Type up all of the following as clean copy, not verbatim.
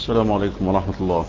السلام عليكم ورحمة الله.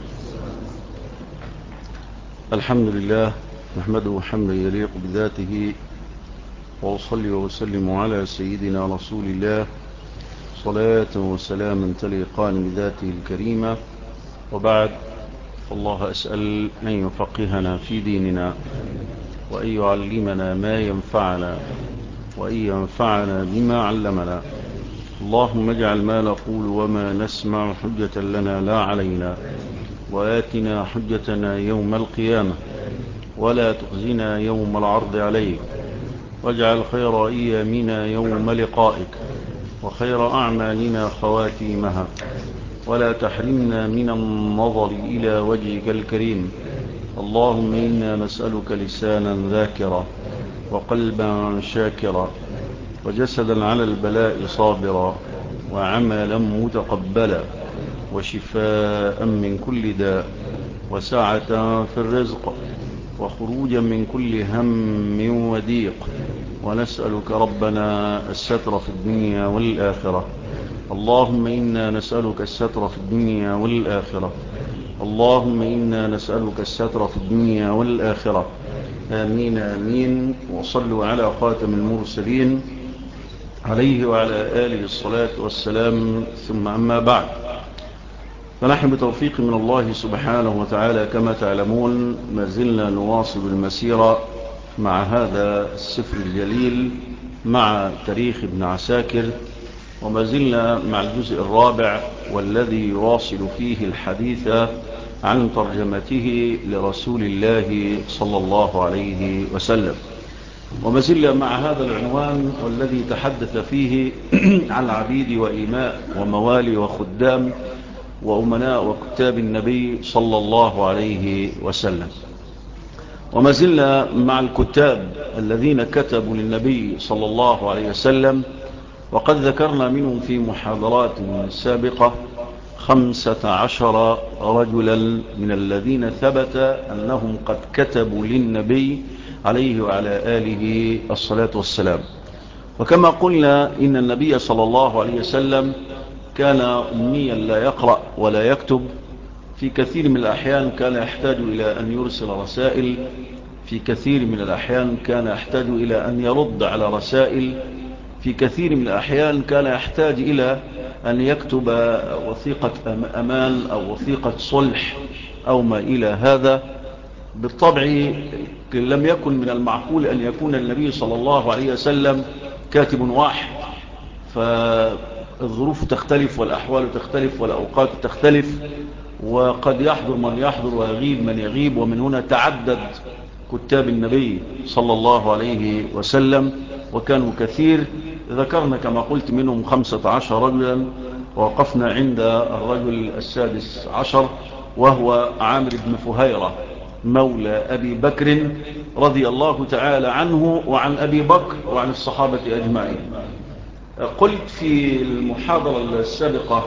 الحمد لله نحمده حمدا يليق بذاته، وأصلي وأسلم على سيدنا رسول الله صلاة وسلاما تليقان بذاته الكريمة. وبعد، فالله أسأل أن يفقهنا في ديننا، وأن يعلمنا ما ينفعنا، وأن ينفعنا بما علمنا. اللهم اجعل ما نقول وما نسمع حجة لنا لا علينا، وآتنا حجتنا يوم القيامة، ولا تخزنا يوم العرض عليك، واجعل خير أيامنا يوم لقائك، وخير أعمالنا خواتيمها، ولا تحرمنا من النظر إلى وجهك الكريم. اللهم إنا نسألك لسانا ذاكرا، وقلبا شاكرا، وجسدا على البلاء صابرا، وعملا متقبلا، وشفاء من كل داء، وسعة في الرزق، وخروجا من كل هم وضيق. ونسألك ربنا الستر في الدنيا والآخرة. اللهم إنا نسألك الستر في الدنيا والآخرة. اللهم إنا نسألك الستر في الدنيا والآخرة. آمين آمين. وصلوا على خاتم المرسلين عليه وعلى آله الصلاة والسلام. ثم أما بعد، فنحن بتوفيق من الله سبحانه وتعالى كما تعلمون ما زلنا نواصل المسيرة مع هذا السفر الجليل، مع تاريخ ابن عساكر، وما زلنا مع الجزء الرابع والذي يواصل فيه الحديث عن ترجمته لرسول الله صلى الله عليه وسلم. وما زلنا مع هذا العنوان والذي تحدث فيه عن عبيد وإماء وموالي وخدام وأمناء وكتاب النبي صلى الله عليه وسلم. وما زلنا مع الكتاب الذين كتبوا للنبي صلى الله عليه وسلم، وقد ذكرنا منهم في محاضرات سابقة 15 رجلا من الذين ثبت أنهم قد كتبوا للنبي عليه وعلى آله الصلاة والسلام. وكما قلنا إن النبي صلى الله عليه وسلم كان أميا لا يقرأ ولا يكتب. في كثير من الأحيان كان يحتاج إلى أن يرسل رسائل، في كثير من الأحيان كان يحتاج إلى أن يرد على رسائل، في كثير من الأحيان كان يحتاج إلى أن يكتب وثيقة أمان أو وثيقة صلح أو ما إلى هذا. بالطبع لم يكن من المعقول أن يكون النبي صلى الله عليه وسلم كاتب واحد، فالظروف تختلف والأحوال تختلف والأوقات تختلف، وقد يحضر من يحضر ويغيب من يغيب. ومن هنا تعدد كتاب النبي صلى الله عليه وسلم، وكانوا كثير. ذكرنا كما قلت منهم 15 رجلا، ووقفنا عند الرجل 16 وهو عامر بن فهيرة مولى أبي بكر رضي الله تعالى عنه وعن أبي بكر وعن الصحابة أجمعين. قلت في المحاضرة السابقة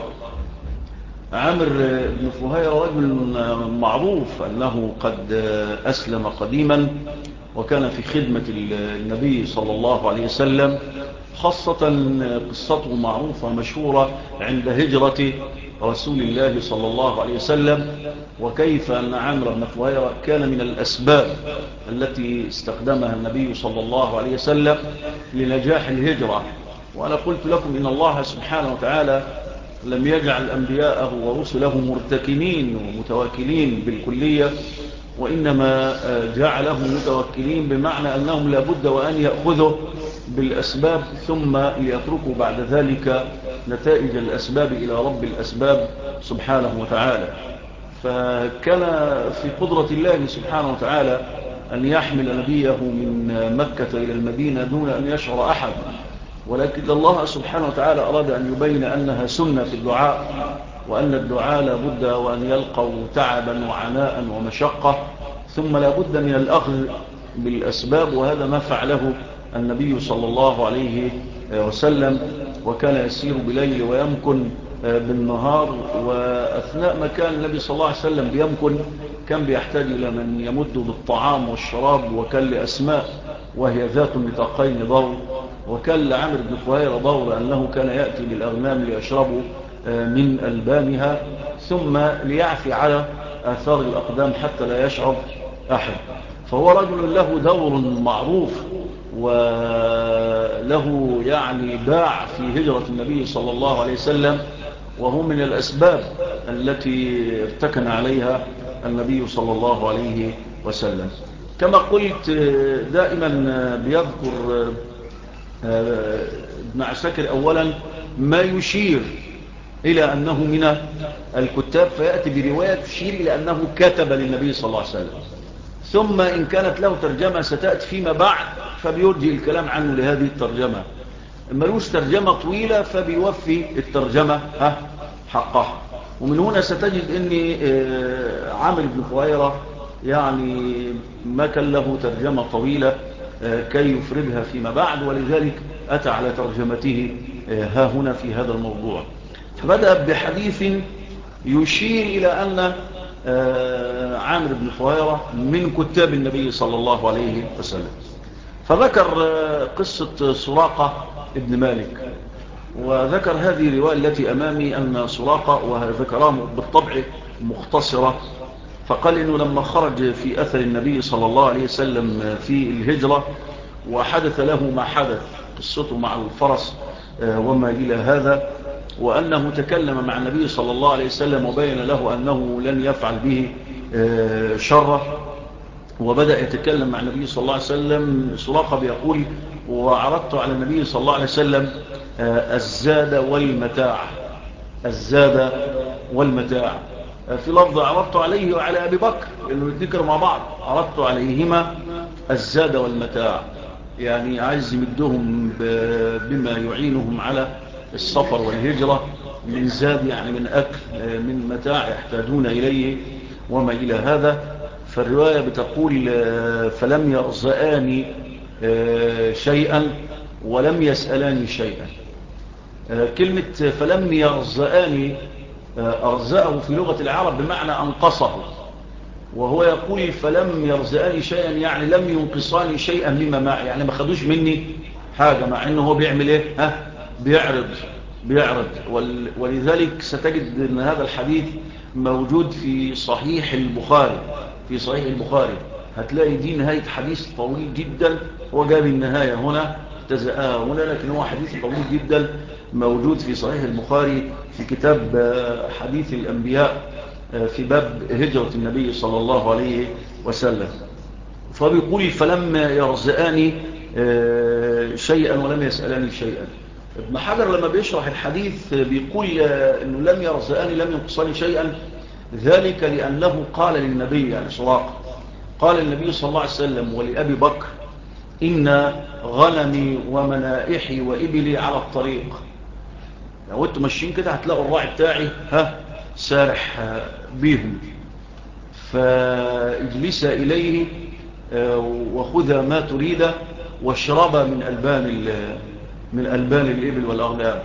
عامر بن فهيرة رجل معروف أنه قد أسلم قديما، وكان في خدمة النبي صلى الله عليه وسلم، خاصة قصته معروفة مشهورة عند هجرة رسول الله صلى الله عليه وسلم، وكيف أن عامر بن فهيرة كان من الأسباب التي استخدمها النبي صلى الله عليه وسلم لنجاح الهجرة. وأنا قلت لكم إن الله سبحانه وتعالى لم يجعل أنبياءه ورسله مرتكنين ومتواكلين بالكلية، وإنما جعلهم متوكلين بمعنى أنهم لابد وأن يأخذوا بالأسباب ثم ليتركوا بعد ذلك نتائج الأسباب إلى رب الأسباب سبحانه وتعالى. فكان في قدرة الله سبحانه وتعالى أن يحمل نبيه من مكة إلى المدينة دون أن يشعر أحد، ولكن الله سبحانه وتعالى أراد أن يبين أنها سنة في الدعاء، وأن الدعاء لابد وأن يلقوا تعبا وعناء ومشقة، ثم لابد من الأخذ بالأسباب. وهذا ما فعله النبي صلى الله عليه وسلم، وكان يسير بليل ويمكن بالنهار. وأثناء ما كان النبي صلى الله عليه وسلم بيمكن كان بيحتاج إلى من يمد بالطعام والشراب، وكان لأسماء وهي ذات نطاقين دور، وكان لعامر بن فهيرة دور أنه كان يأتي بالأغنام ليشربوا من ألبانها، ثم ليعفي على آثار الأقدام حتى لا يشعر أحد. فهو رجل له دور معروف وله يعني باع في هجرة النبي صلى الله عليه وسلم، وهو من الأسباب التي ارتكن عليها النبي صلى الله عليه وسلم. كما قلت دائما بيذكر ابن عساكر أولا ما يشير إلى أنه من الكتاب، فيأتي برواية تشير إلى أنه كتب للنبي صلى الله عليه وسلم، ثم إن كانت له ترجمة ستأتي فيما بعد فبيرجي الكلام عنه لهذه الترجمة. ملوش ترجمة طويلة فبيوفي الترجمة حقها. ومن هنا ستجد أن عامر بن فهيرة يعني ما كان له ترجمة طويلة كي يفردها فيما بعد، ولذلك أتى على ترجمته ها هنا في هذا الموضوع. فبدأ بحديث يشير إلى أن عامر بن فهيرة من كتاب النبي صلى الله عليه وسلم. فذكر قصة سراقة ابن مالك، وذكر هذه الرواية التي أمامي أن سراقة، وذكرها بالطبع مختصرة، فقال إنه لما خرج في أثر النبي صلى الله عليه وسلم في الهجرة وحدث له ما حدث، قصته مع الفرس وما إلى هذا، وأنه تكلم مع النبي صلى الله عليه وسلم وبين له أنه لن يفعل به شره، وبدأ يتكلم مع النبي صلى الله عليه وسلم. سراقة بيقول: وعرضت على النبي صلى الله عليه وسلم الزاد والمتاع، الزاد والمتاع. في لفظ عرضت عليه وعلى أبي بكر، لأنه يتذكر مع بعض، عرضت عليهما الزاد والمتاع، يعني عايز يمدهم بما يعينهم على السفر والهجرة من زاد، يعني من أكل، من متاع يحتاجون إليه وما إلى هذا. فالرواية بتقول: فلم يرزآني شيئا ولم يسألاني شيئا. كلمة فلم يرزآني، أرزأه في لغة العرب بمعنى أنقصه، وهو يقول فلم يرزآني شيئا يعني لم ينقصاني شيئا مما معي، يعني ما خدوش مني حاجة، مع أنه هو بيعمل إيه؟ بيعرض. ولذلك ستجد أن هذا الحديث موجود في صحيح البخاري. في صحيح البخاري هتلاقي دي نهاية حديث طويل جدا، هو جاب النهاية هنا اجتزأها هنا، لكن هو حديث طويل جدا موجود في صحيح البخاري في كتاب حديث الأنبياء في باب هجرة النبي صلى الله عليه وسلم. فبيقول فلم يرزآني شيئا ولم يسألني شيئا. ابن حجر لما بيشرح الحديث بيقول انه لم يرزآني لم ينقصني شيئا، ذلك لأنه قال للنبي، يعني سراقة قال النبي صلى الله عليه وسلم ولأبي بكر: إن غنمي ومنائحي وإبلي على الطريق، لو انتم ماشيين كده هتلاقوا الراعي بتاعي سارح بيهم، فاجلس إليه وخذ ما تريد واشرب من ألبان الإبل والأغنام،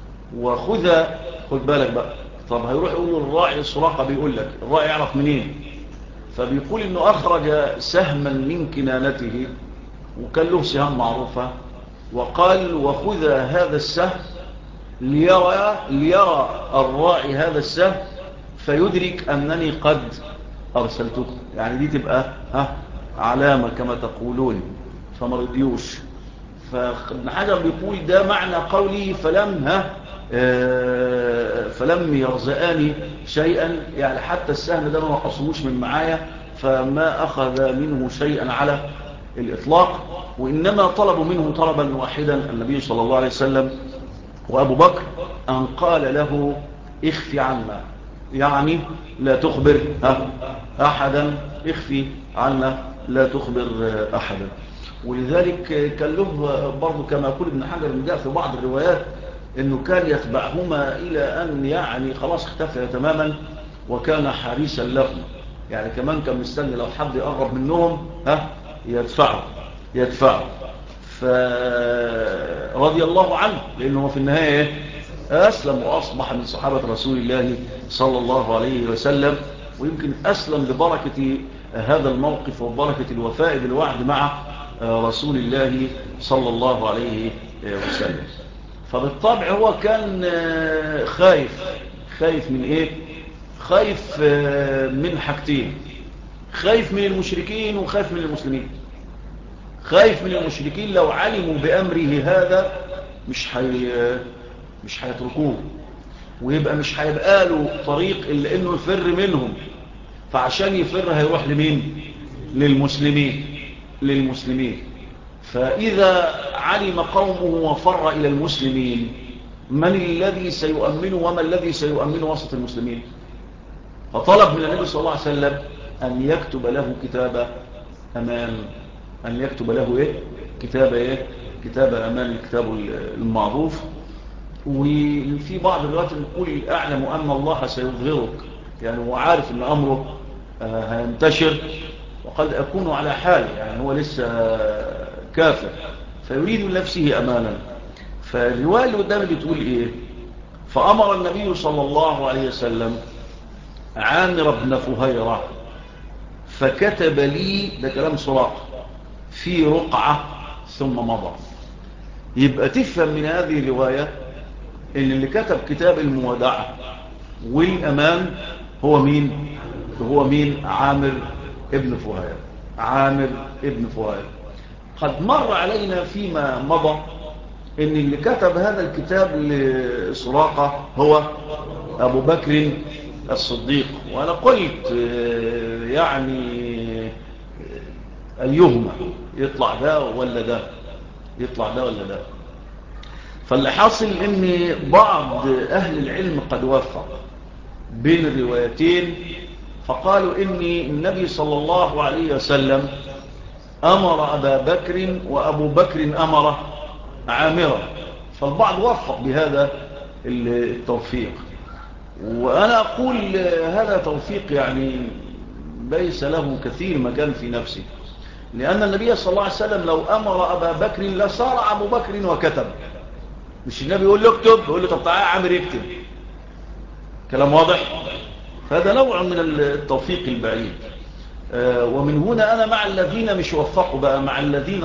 خد بالك بقى. طب هيروح يقول الراعي سراقة بيقول لك الراعي يعرف منين؟ فبيقول انه اخرج سهما من كنانته، وكان له سهام معروفة، وقال وخذ هذا السهم ليرى الراعي هذا السهم فيدرك أنني قد أرسلته، يعني دي تبقى علامة كما تقولون، فما رضيوش. فابن حجر بيقول ده معنى قوله فلم يرزآني شيئا، يعني حتى السهم ده ما نقصوش من معايا، فما أخذ منه شيئا على الإطلاق، وإنما طلبوا منه طلبا واحدا النبي صلى الله عليه وسلم وأبو بكر، أن قال له اخفي عنا، يعني لا تخبر أحدا، اخفي عنا لا تخبر أحدا. ولذلك كان له برضو كما يقول ابن حجر من جاء في بعض الروايات انه كان يتبعهما الى ان يعني خلاص اختفى تماما، وكان حارسا لهم، يعني كمان كان مستني لو حد يقرب منهم يدفعه. فرضي الله عنه، لانه في النهاية اسلم واصبح من صحابة رسول الله صلى الله عليه وسلم، ويمكن اسلم ببركة هذا الموقف وبركة الوفاء بالوعد مع رسول الله صلى الله عليه وسلم. فبالطبع هو كان خايف من ايه؟ خايف من حاجتين، خايف من المشركين وخايف من المسلمين. خايف من المشركين لو علموا بأمره هذا مش هيتركوه، ويبقى مش هيبقى له طريق إلا إنه يفر منهم، فعشان يفر هيروح لمين؟ للمسلمين. فإذا علم قومه وفر إلى المسلمين، من الذي سيؤمنه وما الذي سيؤمنه وسط المسلمين؟ فطلب من النبي صلى الله عليه وسلم أن يكتب له كتاب أمان. أن يكتب له إيه؟ كتاب أمان، الكتاب المعروف. وفي بعض الروايات نقول أعلم أن الله سيظهرك، يعني هو عارف أن أمره هينتشر وقد أكون على حال، يعني هو لسه كافر فيريد لنفسه أمانا. فالرواية اللي قدامي بتقول إيه؟ فأمر النبي صلى الله عليه وسلم عامر بن فهيرة فكتب لي، ده كلام سراقة، في رقعة ثم مضى. يبقى تفهم من هذه الرواية ان اللي كتب كتاب المودعة والأمان هو مين؟ عامر ابن فهيرة. قد مر علينا فيما مضى ان اللي كتب هذا الكتاب لسراقة هو أبو بكر الصديق. وأنا قلت يعني أيهما يطلع ده ولا ده؟ فاللي حاصل ان بعض أهل العلم قد وفق بين الروايتين، فقالوا ان النبي صلى الله عليه وسلم أمر أبا بكر وأبو بكر أمر عامرا، فالبعض وفق بهذا التوفيق. وأنا أقول هذا توفيق يعني ليس له كثير مكان في نفسه، لأن النبي صلى الله عليه وسلم لو أمر أبا بكر لصار أبو بكر وكتب. مش النبي يقول له اكتب، يقول له طب تعالى عامر يكتب. كلام واضح؟ فهذا نوع من التوفيق البعيد. ومن هنا أنا مع الذين مش وفقوا بقى، مع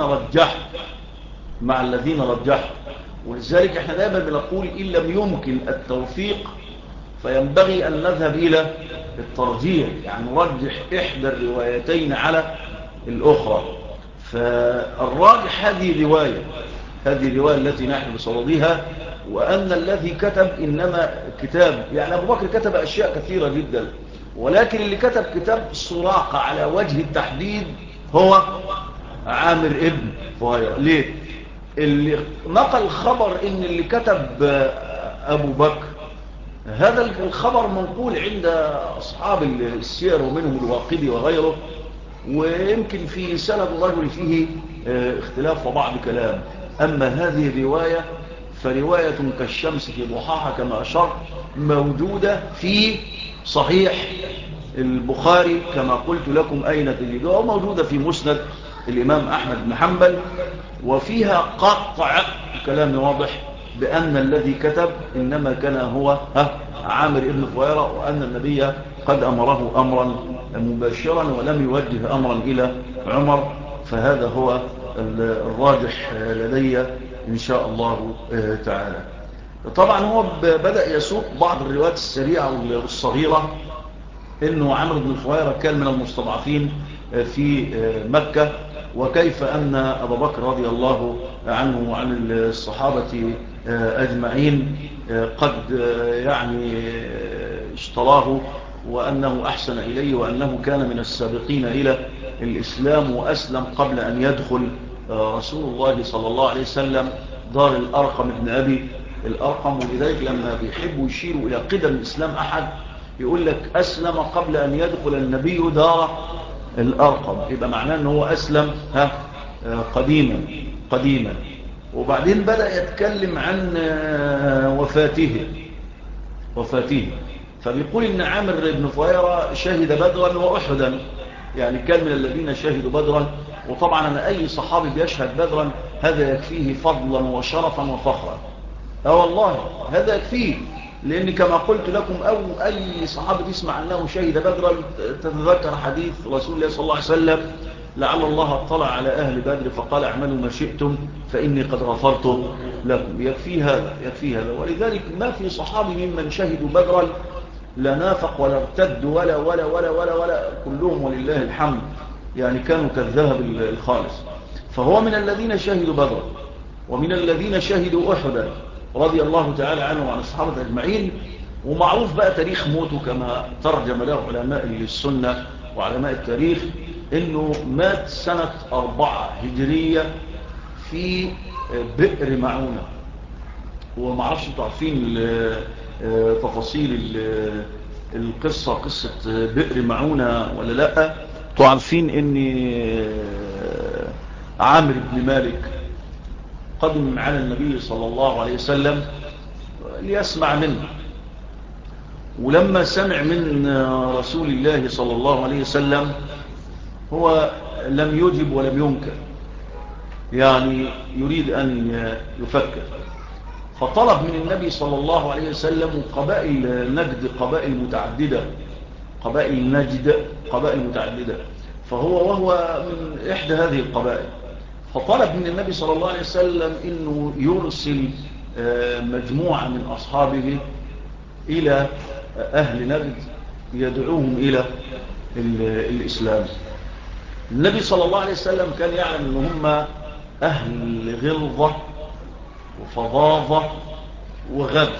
الذين رجحوا. ولذلك احنا دائما بنقول إن لم يمكن التوفيق فينبغي أن نذهب إلى الترجيح، يعني نرجح إحدى الروايتين على الأخرى. فالراجح هذه الرواية التي نحن بصددها، وأن الذي كتب إنما كتاب، يعني أبو بكر كتب أشياء كثيرة جدا، ولكن اللي كتب كتاب سراقة على وجه التحديد هو عامر ابن فهيرة. ليه؟ اللي نقل خبر إن اللي كتب أبو بكر، هذا الخبر منقول عند أصحاب السير ومنهم الواقدي وغيره، ويمكن في سند الرجل فيه اختلاف وبعض كلام. أما هذه الرواية فرواية كالشمس في ضحاها كما أشرت، موجودة في صحيح البخاري كما قلت لكم أين تجدوها، وموجودة في مسند الإمام أحمد بن حنبل، وفيها قطع كلام واضح بأن الذي كتب إنما كان هو عامر ابن فهيرة، وأن النبي قد أمره أمرا مباشرا ولم يوجه أمرا إلى عمر. فهذا هو الراجح لدي إن شاء الله تعالى. طبعا هو بدأ يسوق بعض الروايات السريعة والصغيرة إنه عمرو بن فهيرة كان من المستضعفين في مكة، وكيف أن أبا بكر رضي الله عنه وعن الصحابة أجمعين قد يعني اشتراه، وأنه أحسن إليه، وأنه كان من السابقين إلى الإسلام، وأسلم قبل أن يدخل رسول الله صلى الله عليه وسلم دار الأرقم ابن أبي الأرقم. ولذلك لما بيحبوا يشيروا إلى قدم الإسلام أحد يقول لك أسلم قبل أن يدخل النبي دار الأرقم، يبقى معناه أنه هو أسلم قديما. وبعدين بدأ يتكلم عن وفاته. فبيقول إن عامر بن فهيرة شهد بدرا وأحدا، يعني كان من الذين شهدوا بدرا. وطبعا أنا أي صحابي بيشهد بدرا هذا يكفيه فضلا وشرفا وفخرا. والله هذا يكفيه، لأن كما قلت لكم أو أي صحابي تسمع أنه شهد بدرا تتذكر حديث رسول الله صلى الله عليه وسلم لعل الله اطلع على أهل بدر فقال اعملوا ما شئتم فإني قد غفرت لكم. يكفي هذا. ولذلك ما في صحابي ممن شهدوا بدرا لا نافق ولا ارتد ولا كلهم ولله الحمد يعني كانوا كالذهب الخالص. فهو من الذين شهدوا بدرا ومن الذين شهدوا أحدا رضي الله تعالى عنه وعن الصحابة أجمعين. ومعروف بقى تاريخ موته كما ترجم له علماء السنة وعلماء التاريخ انه مات سنة 4 هجرية في بئر معونة. ومعرفش انتوا عارفين تفاصيل القصة، قصة بئر معونة ولا لا؟ انتوا عارفين ان عامر بن مالك قدم على النبي صلى الله عليه وسلم ليسمع منه، ولما سمع من رسول الله صلى الله عليه وسلم هو لم يجب ولم ينكر، يعني يريد أن يفكر. فطلب من النبي صلى الله عليه وسلم قبائل نجد قبائل متعددة وهو من إحدى هذه القبائل. فطلب من النبي صلى الله عليه وسلم أنه يرسل مجموعة من أصحابه إلى أهل نجد يدعوهم إلى الإسلام. النبي صلى الله عليه وسلم كان يعلم أن هم أهل غلظة وفظاظة وغدر.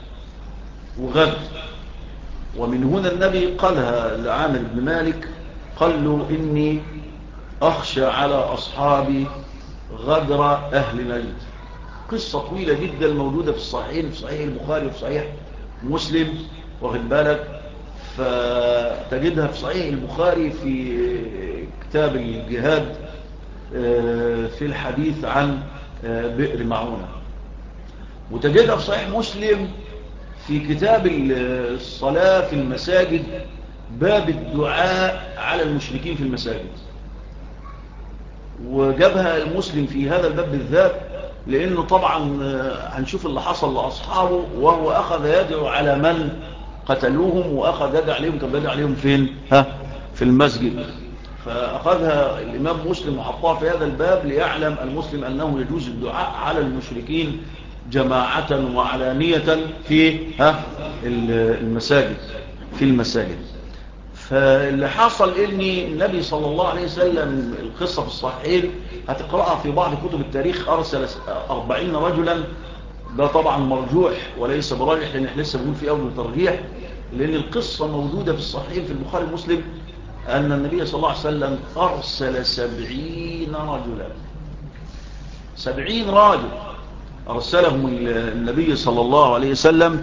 ومن هنا النبي قالها لعامر بن مالك، قال له إني أخشى على أصحابي غدر أهل نجد. قصة طويلة جدا موجودة في الصحيحين، في صحيح البخاري وفي صحيح مسلم، واخد بالك. فتجدها في صحيح البخاري في كتاب الجهاد في الحديث عن بئر معونة، وتجدها في صحيح مسلم في كتاب الصلاة في المساجد باب الدعاء على المشركين في المساجد. وجابها المسلم في هذا الباب بالذات لأنه طبعا هنشوف اللي حصل لأصحابه، وهو أخذ يدعو على من قتلوهم وأخذ يدعو عليهم. طب يدعو عليهم فين؟ في المسجد. فأخذها الإمام مسلم وحطها في هذا الباب ليعلم المسلم أنه يجوز الدعاء على المشركين جماعة وعلانية في المساجد. فاللي حصل إن النبي صلى الله عليه وسلم، القصة في الصحيحين هتقرأها في بعض كتب التاريخ، أرسل 40 رجلا. ده طبعا مرجوح وليس براجح، لأن احنا لسه بنقول في أول ترجيح، لأن القصة موجودة في الصحيحين في البخاري ومسلم أن النبي صلى الله عليه وسلم أرسل 70 رجلا. 70 راجل أرسلهم النبي صلى الله عليه وسلم.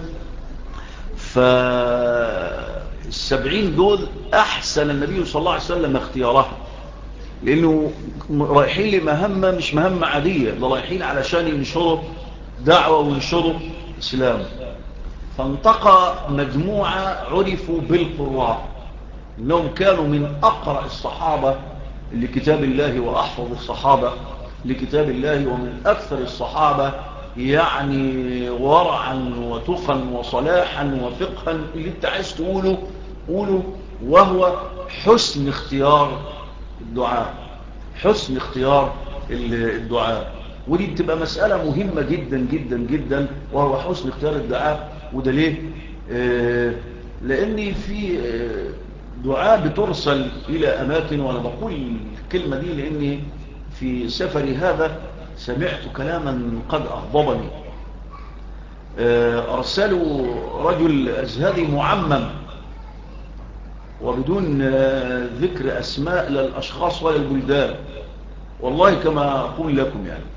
فالسبعين دول أحسن النبي صلى الله عليه وسلم اختيارها، لأنه رايحين لمهمة مش مهمة عادية، ده رايحين علشان ينشروا دعوة وينشروا إسلام. فانتقى مجموعة عرفوا بالقراء، إنهم كانوا من أقرأ الصحابة لكتاب الله وأحفظ الصحابة لكتاب الله، ومن أكثر الصحابة يعني ورعا وتقا وصلاحا وفقها، اللي انت عايز قوله. وهو حسن اختيار الدعاء. ودي بتبقى مسألة مهمة جدا جدا جدا، وهو حسن اختيار الدعاء. وده ليه؟ لأن في دعاء بترسل إلى أماكن. وأنا بقول الكلمة دي لأني في سفري هذا سمعت كلاما قد أغضبني. أرسلوا رجل أزهري معمم وبدون ذكر أسماء لا الأشخاص ولا البلدان، والله كما أقول لكم يعني.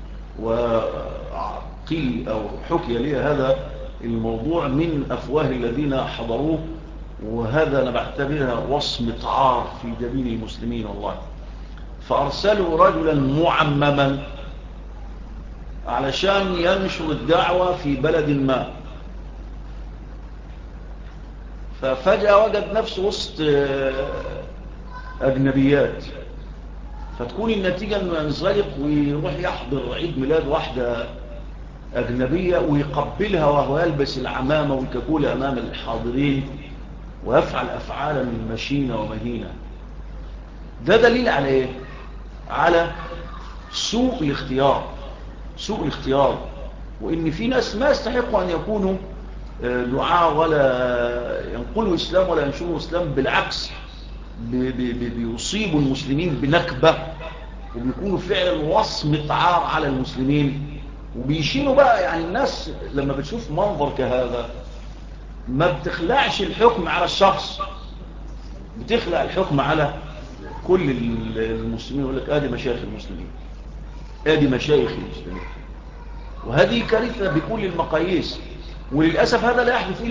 وقيل أو حكي لي هذا الموضوع من أفواه الذين حضروه، وهذا أنا بعتبرها وصمة عار في جبين المسلمين والله. فأرسلوا رجلا معمما علشان ينشر الدعوة في بلد ما، ففجأة وجد نفسه وسط أجنبيات. فتكون النتيجة أنه ينزلق ويروح يحضر عيد ميلاد واحدة أجنبية ويقبلها وهو يلبس العمامة والكاكول أمام الحاضرين، ويفعل أفعالا مشينة ومهينة. ده دليل على إيه؟ على سوء الاختيار، وإن في ناس ما يستحقوا أن يكونوا دعاء ولا ينقلوا إسلام ولا ينشروا إسلام، بالعكس بيصيبوا المسلمين بنكبة، وبيكونوا فعلا وصمة عار على المسلمين، وبيشيلوا بقى. يعني الناس لما بتشوف منظر كهذا ما بتخلعش الحكم على الشخص، بتخلع الحكم على كل المسلمين. يقول لك ادي مشايخ المسلمين، ادي مشايخ المسلمين. وهذه كارثة بكل المقاييس، وللأسف هذا لا يحدث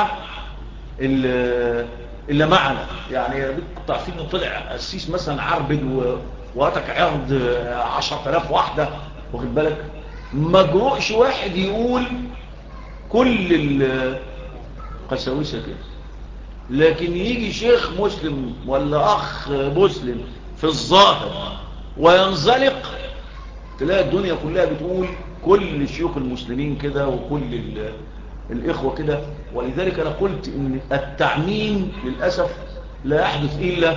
إلا معنا. يعني كنت عارفين انه طلع قسيس مثلا عربد واتك عرض 10,000 واحدة، واخد بالك، ما جرؤش واحد يقول كل القساوسة كده. لكن يجي شيخ مسلم ولا أخ مسلم في الظاهر وينزلق، تلاقي الدنيا كلها بتقول كل شيوخ المسلمين كده وكل الإخوة كده. ولذلك أنا قلت إن التعميم للأسف لا يحدث إلا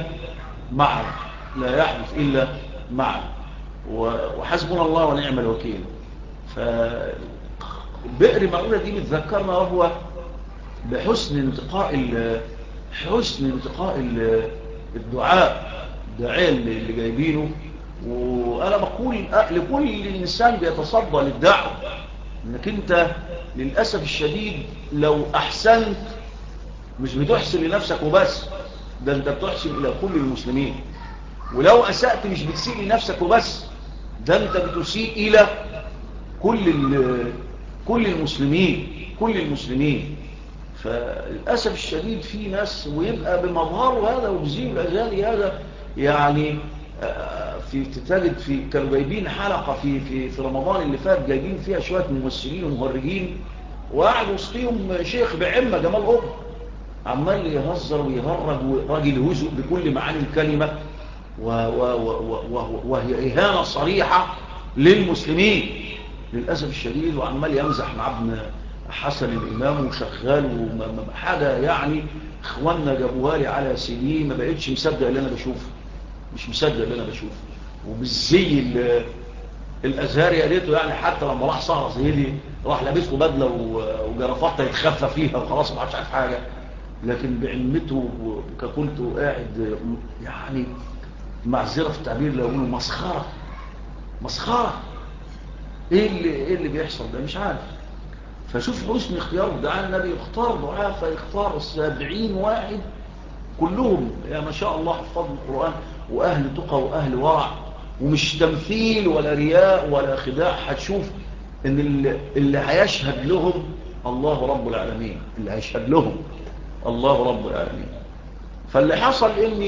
معنا، وحسبنا الله ونعم الوكيل. فبئر معونة دي بتذكرنا وهو بحسن انتقاء الدعاء اللي جايبينه. وأنا بقول لكل إنسان بيتصدى للدعوة إنك أنت للأسف الشديد لو أحسنت مش بتحسن لنفسك وبس، ده أنت بتحسن إلى كل المسلمين. ولو أسأت مش بتسيء لنفسك وبس، ده أنت بتسيء إلى كل المسلمين. فللأسف الشديد في ناس ويبقى بمظهره هذا وبزيه الأزالي هذا. يعني كانوا جايبين حلقة في رمضان اللي فات، جايبين فيها شوية ممثلين ومهرجين، وقعد وسطيهم شيخ بعمة جمال أب عمال يهزر ويهرج، وراجل هزء بكل معاني الكلمة، وهي إهانة صريحة للمسلمين للأسف الشديد. وعمال يمزح مع ابن حسن الإمام وشغال وحاجة. يعني إخواننا جابوها لي على سيدي، ما بقيتش مصدق اللي أنا بشوفه، مش مصدق اللي أنا بشوفه. وبالزي الأزهري قريته، يعني حتى لما راح سهرة زي دي راح لابس له بدلة وجرافطة يتخفى فيها وخلاص ما عادش عارف حاجة، لكن بعلمته ككنت قاعد يعني معذرة في التعبير لو يقولوا مسخرة. ايه اللي بيحصل ده؟ مش عارف. فشوف حسن اختيار دعاء النبي، يختار دعاء فيختار 70 واحد كلهم يا ما شاء الله حفظ القرآن وأهل تقى وأهل ورع، ومش تمثيل ولا رياء ولا خداع. هتشوف ان اللي هيشهد لهم الله رب العالمين، اللي هيشهد لهم الله رب العالمين. فاللي حصل ان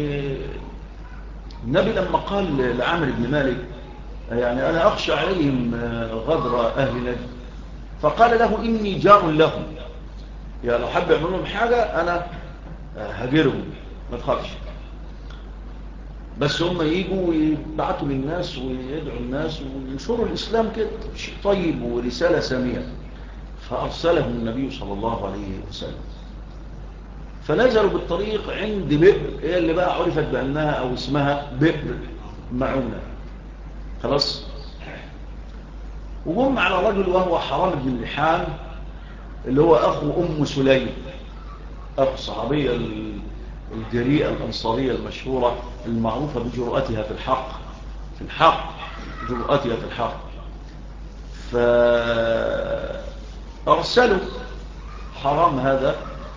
النبي لما قال لعامر بن مالك يعني أنا أخشى عليهم غدر أهل نجد، فقال له إني جار لهم، يعني لو حب يعملوا لهم حاجة أنا هجرهم ما تخافش، بس هم يجوا ويبعتوا للناس ويدعوا الناس وينشروا الإسلام كده، شيء طيب ورسالة سامية. فأرسله النبي صلى الله عليه وسلم، فنزلوا بالطريق عند بئر، هي اللي بقى عرفت بأنها أو اسمها بئر معونة. خلاص. وهم على رجل وهو حرام بن اللحام، اللي هو أخو أم سليم، أخو الصحابية الجريئة الأنصارية المشهورة المعروفة بجرأتها في الحق جرأتها في الحق. فأرسلوا حرام هذا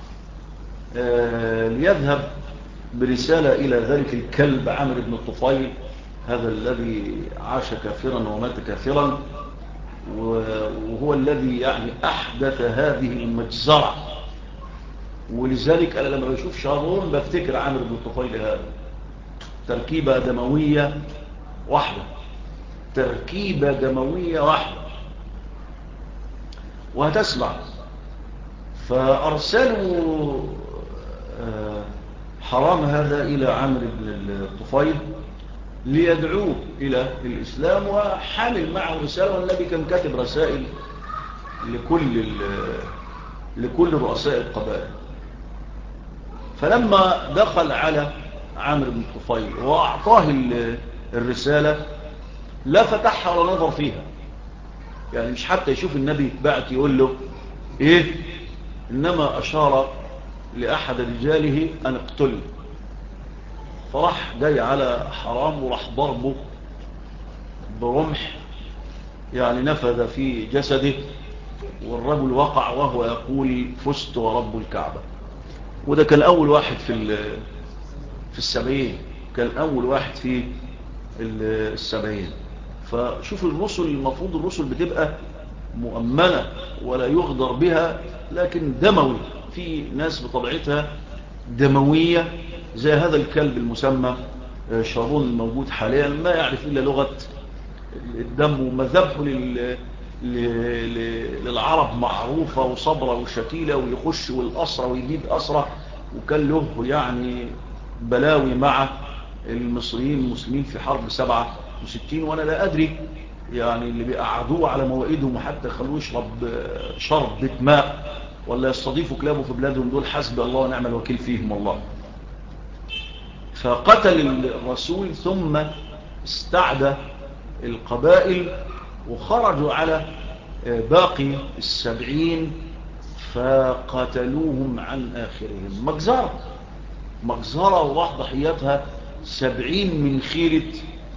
ليذهب برسالة إلى ذلك الكلب عامر بن الطفيل، هذا الذي عاش كافرا ومات كافرا، وهو الذي يعني أحدث هذه المجزرة. ولذلك أنا لما بشوف شارون بفتكر عامر بن الطفيل هذا. تركيبة دموية واحدة، وهتسمع. فأرسلوا حرام هذا إلى عامر بن الطفيل ليدعوه إلى الإسلام، وحامل معه رسالة. والنبي كان كاتب رسائل لكل رؤساء القبائل. فلما دخل على عامر بن الطفيل وأعطاه الرسالة لا فتحها ولا نظر فيها، يعني مش حتى يشوف النبي بعت يقول له ايه، انما اشار لاحد رجاله ان اقتله، فراح جاي على حرام وراح ضربه برمح يعني نفذ في جسده، والرجل وقع وهو يقول فزت ورب الكعبة. وده كان أول واحد في السبعين، كان أول واحد في السبعين. فشوف الرسل، المفروض الرسل بتبقى مؤمنة ولا يغدر بها، لكن دموي، في ناس بطبيعتها دموية زي هذا الكلب المسمى شارون الموجود حاليا، ما يعرف إلا لغة الدم، ومذبحه للعرب معروفة وصبرة وشكيلة، ويخش والأسرة ويجيب أسرة، وكان له يعني بلاوي مع المصريين المسلمين في حرب 67. وأنا لا أدري يعني اللي بيقعدوه على موائدهم وحتى خلوه يشرب شربة ماء ولا يستضيفوا كلابه في بلادهم، دول حسب الله ونعم الوكيل فيهم والله. فقتل الرسول ثم استعدى القبائل وخرجوا على باقي 70 فقتلوهم عن آخرهم. مجزرة وراح ضحيتها 70 من خيرة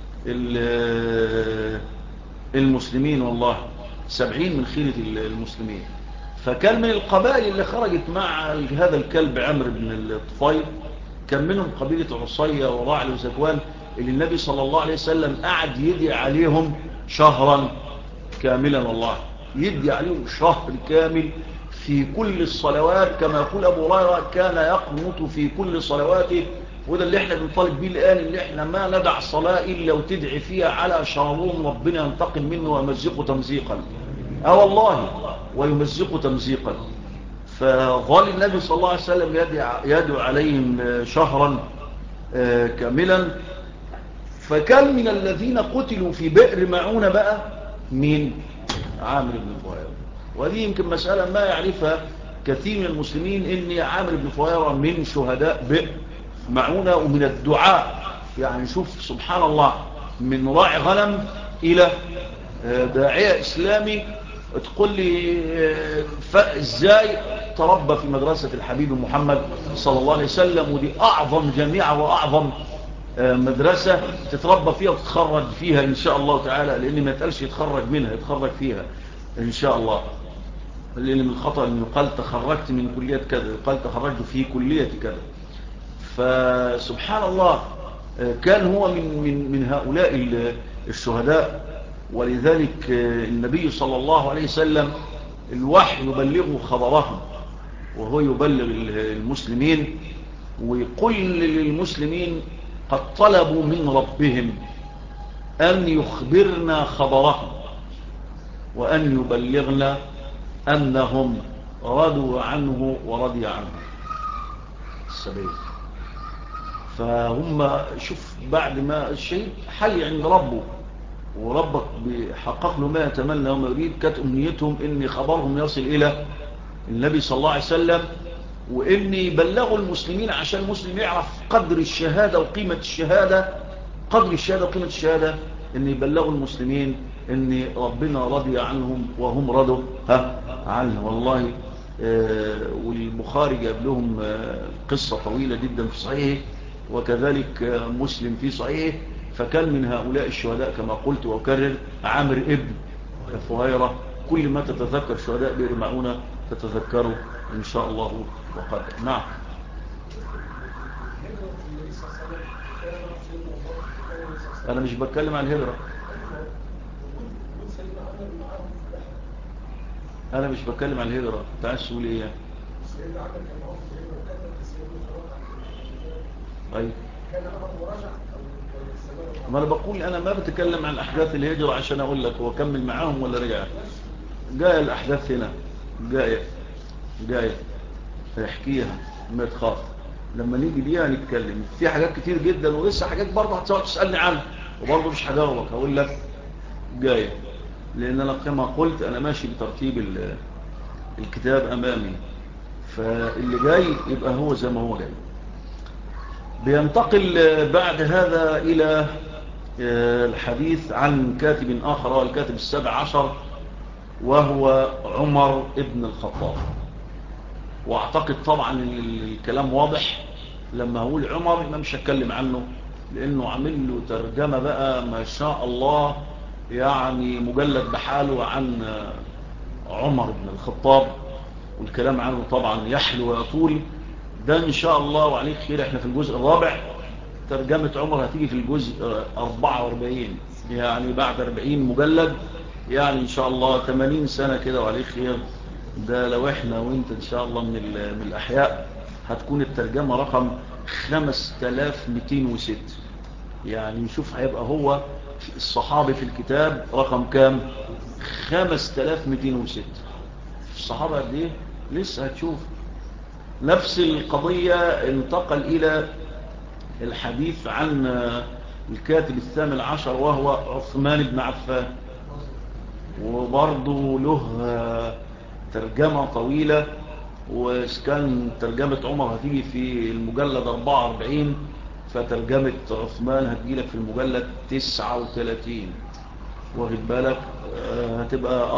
المسلمين، والله 70 من خيرة المسلمين. فكان من القبائل اللي خرجت مع هذا الكلب عمرو بن الطفيل، كان منهم قبيلة عصية ورعل وزكوان، اللي النبي صلى الله عليه وسلم قعد يدعي عليهم شهرا كاملا، والله يدعي عليهم شهر كامل في كل الصلوات، كما يقول أبو هريرة كان يقنط في كل صلواته. وده اللي احنا بنطالب بيه الآن، اللي احنا ما ندع صلاة إلا وتدعي فيها على شارون ربنا ينتقم منه ويمزقه تمزيقا، والله ويمزقه تمزيقا. فظل النبي صلى الله عليه وسلم يدعو عليهم شهرا كاملا. فكان من الذين قتلوا في بئر معونة بقى مين؟ عامر بن فهيرة. وهذه يمكن مسألة ما يعرفها كثير من المسلمين، ان عامر بن فهيرة من شهداء بئر معونة ومن الدعاء. يعني شوف سبحان الله، من راعي غنم إلى داعية إسلامي. تقول لي ازاي تربى في مدرسة الحبيب محمد صلى الله عليه وسلم، ودي أعظم جامعة وأعظم مدرسة تتربى فيها وتتخرج فيها إن شاء الله تعالى، لأن ما يتقالش يتخرج منها، يتخرج فيها إن شاء الله. لأن من الخطأ أنه قال تخرجت من كلية كذا، قال تخرجت في كلية كذا. فسبحان الله كان هو من هؤلاء الشهداء. ولذلك النبي صلى الله عليه وسلم الوحي يبلغه خبرهم، وهو يبلغ المسلمين ويقول للمسلمين قد طلبوا من ربهم أن يخبرنا خبرهم وأن يبلغنا أنهم رضوا عنه ورضي عنه السبيل. فهم شوف بعد ما الشيء حي عند ربه وربك بيحقق له ما يتمنى وما يريد، كانت أمنيتهم إن خبرهم يصل إلى النبي صلى الله عليه وسلم، وإن يبلغوا المسلمين عشان المسلم يعرف قدر الشهادة وقيمة الشهادة، قدر الشهادة وقيمة الشهادة، إن يبلغوا المسلمين إن ربنا رضي عنهم وهم رضوا عنه. والله والبخاري جاب لهم قصة طويلة جدا في صحيحه، وكذلك مسلم في صحيحه. فكان من هؤلاء الشهداء كما قلت وأكرر عامر ابن فهيرة. كل ما تتذكر شهداء بئر معونة تتذكروا إن شاء الله وقدر. نعم. أنا مش بتكلم عن الهجرة، أنا مش بتكلم عن الهجرة. تعال تقول إيه؟ طيب ما أنا بقول أنا ما بتكلم عن أحداث الهجرة عشان أقول لك هو كمل معاهم ولا رجع. جاية الأحداث هنا، جاية فيحكيها ما تخاف. لما نيجي ليها نتكلم في حاجات كتير جدا، ولسه حاجات برضه هتقعد تسألني عنها وبرضه مش هجاوبك، هقول لك جاية. لأن أنا كما قلت أنا ماشي بترتيب الكتاب أمامي، فاللي جاي يبقى هو زي ما هو جاي. بينتقل بعد هذا إلى الحديث عن كاتب آخر، هو الكاتب ال17 وهو عمر ابن الخطاب. واعتقد طبعا الكلام واضح لما هقول عمر ما مش هتكلم عنه، لانه عامل له ترجمة بقى ما شاء الله، يعني مجلد بحاله عن عمر بن الخطاب، والكلام عنه طبعا يحلو ويطول. ده ان شاء الله وعليك خير احنا في الجزء الرابع. ترجمة عمر هتيجي في الجزء 44، يعني بعد 40 مجلد، يعني ان شاء الله 80 سنة كده وعليك خير. ده لو احنا وانت ان شاء الله من الاحياء هتكون الترجمة رقم 5206. يعني شوف هيبقى هو الصحابي في الكتاب رقم كام؟ 5206. الصحابة قد ايه؟ لسه هتشوف. نفس القضية انتقل الى الحديث عن الكاتب ال18 وهو عثمان بن عفان، وبرضه له ترجمة طويلة. وكان ترجمة عمر هتيجي في المجلد 44، فترجمة عثمان هتجيلك في المجلد 39، واخد بالك؟ هتبقى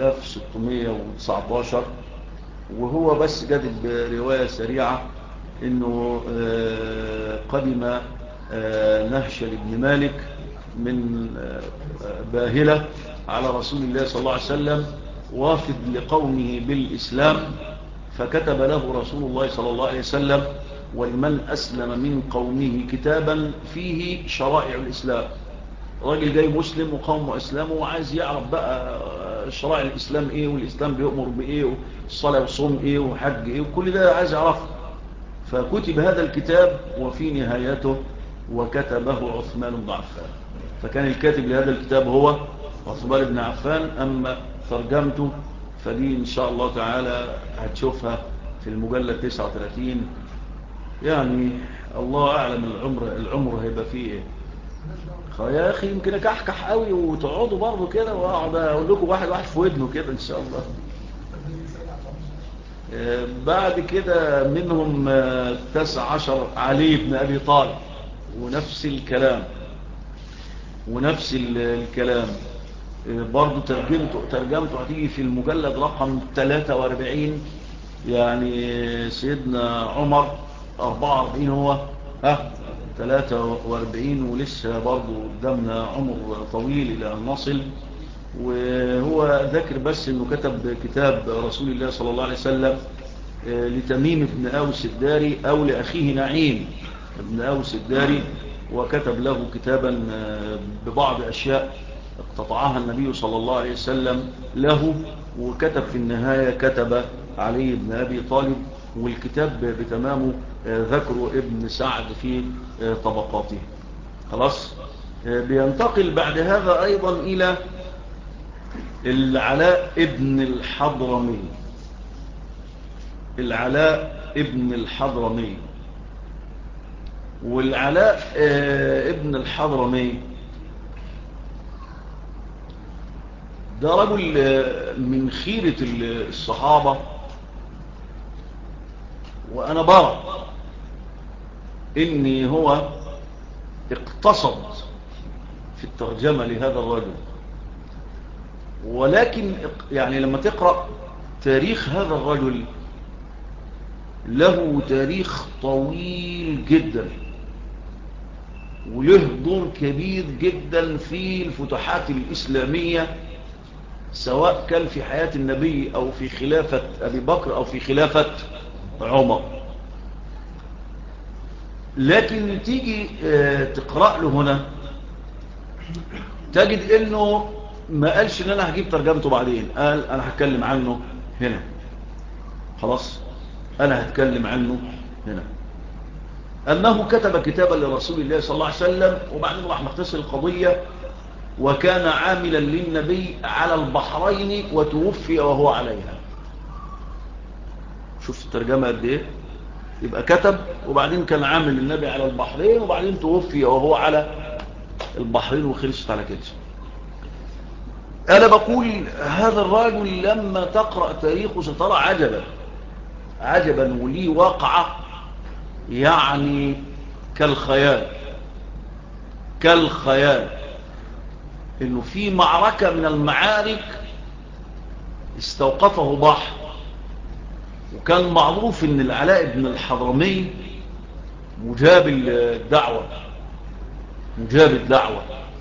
4619. وهو بس جدد برواية سريعة انه قدم نهشل بن مالك من باهلة على رسول الله صلى الله عليه وسلم، وافد لقومه بالإسلام، فكتب له رسول الله صلى الله عليه وسلم ولمن أسلم من قومه كتابا فيه شرائع الإسلام. راجل جاي مسلم وقومه أسلموا وعايز يعرف بقى شرائع الإسلام إيه، والإسلام بيؤمر بإيه، والصلاة والصوم إيه، وحج إيه، وكل ده عايز يعرف. فكتب هذا الكتاب وفي نهايته وكتبه عثمان بن عفان. فكان الكاتب لهذا الكتاب هو عثمان بن عفان. أما ترجمته فدي إن شاء الله تعالى هتشوفها في المجلد 39. يعني الله أعلم العمر هيبقى فيه إيه. يا أخي يمكن أكحكح قوي وتقعدوا برضو كده، وأقعد أقول لكم واحد واحد في ودنه كده إن شاء الله. بعد كده منهم 19 علي بن أبي طالب، ونفس الكلام برضو ترجمته هتيجي في المجلد رقم 43. يعني سيدنا عمر 44، هو 43، ولسه برضو قدامنا عمر طويل إلى أن نصل. وهو ذكر بس أنه كتب كتاب رسول الله صلى الله عليه وسلم لتميم بن أوس الداري أو لأخيه نعيم بن أوس الداري، وكتب له كتابا ببعض أشياء اقتطعها النبي صلى الله عليه وسلم له. وكتب في النهاية كتب علي بن أبي طالب، والكتاب بتمامه ذكر ابن سعد في طبقاته. خلاص. بينتقل بعد هذا أيضا إلى العلاء ابن الحضرمي. العلاء ابن الحضرمي. والعلاء ابن الحضرمي ده رجل من خيرة الصحابة. وأنا برى إني هو اقتصد في الترجمة لهذا الرجل، ولكن يعني لما تقرأ تاريخ هذا الرجل له تاريخ طويل جدا، وله دور كبير جدا في الفتوحات الإسلامية، سواء كان في حياة النبي أو في خلافة أبي بكر أو في خلافة عمر. لكن تيجي تقرأ له هنا تجد إنه ما قالش إن أنا هجيب ترجمته بعدين، قال أنا هتكلم عنه هنا. خلاص، أنا هتكلم عنه هنا. أنه كتب كتابا لرسول الله صلى الله عليه وسلم، وبعدين راح مختصر القضية. وكان عاملا للنبي على البحرين وتوفي وهو عليها. شوف الترجمة قد ايه. يبقى كتب وبعدين كان عامل للنبي على البحرين، وبعدين توفي وهو على البحرين، وخلصت على كده. أنا بقول هذا الرجل لما تقرأ تاريخه سترى عجبا ولي واقعة يعني كالخيال. كالخيال. انه في معركة من المعارك استوقفه بحر، وكان معروف ان العلاء بن الحضرمي مجاب الدعوة،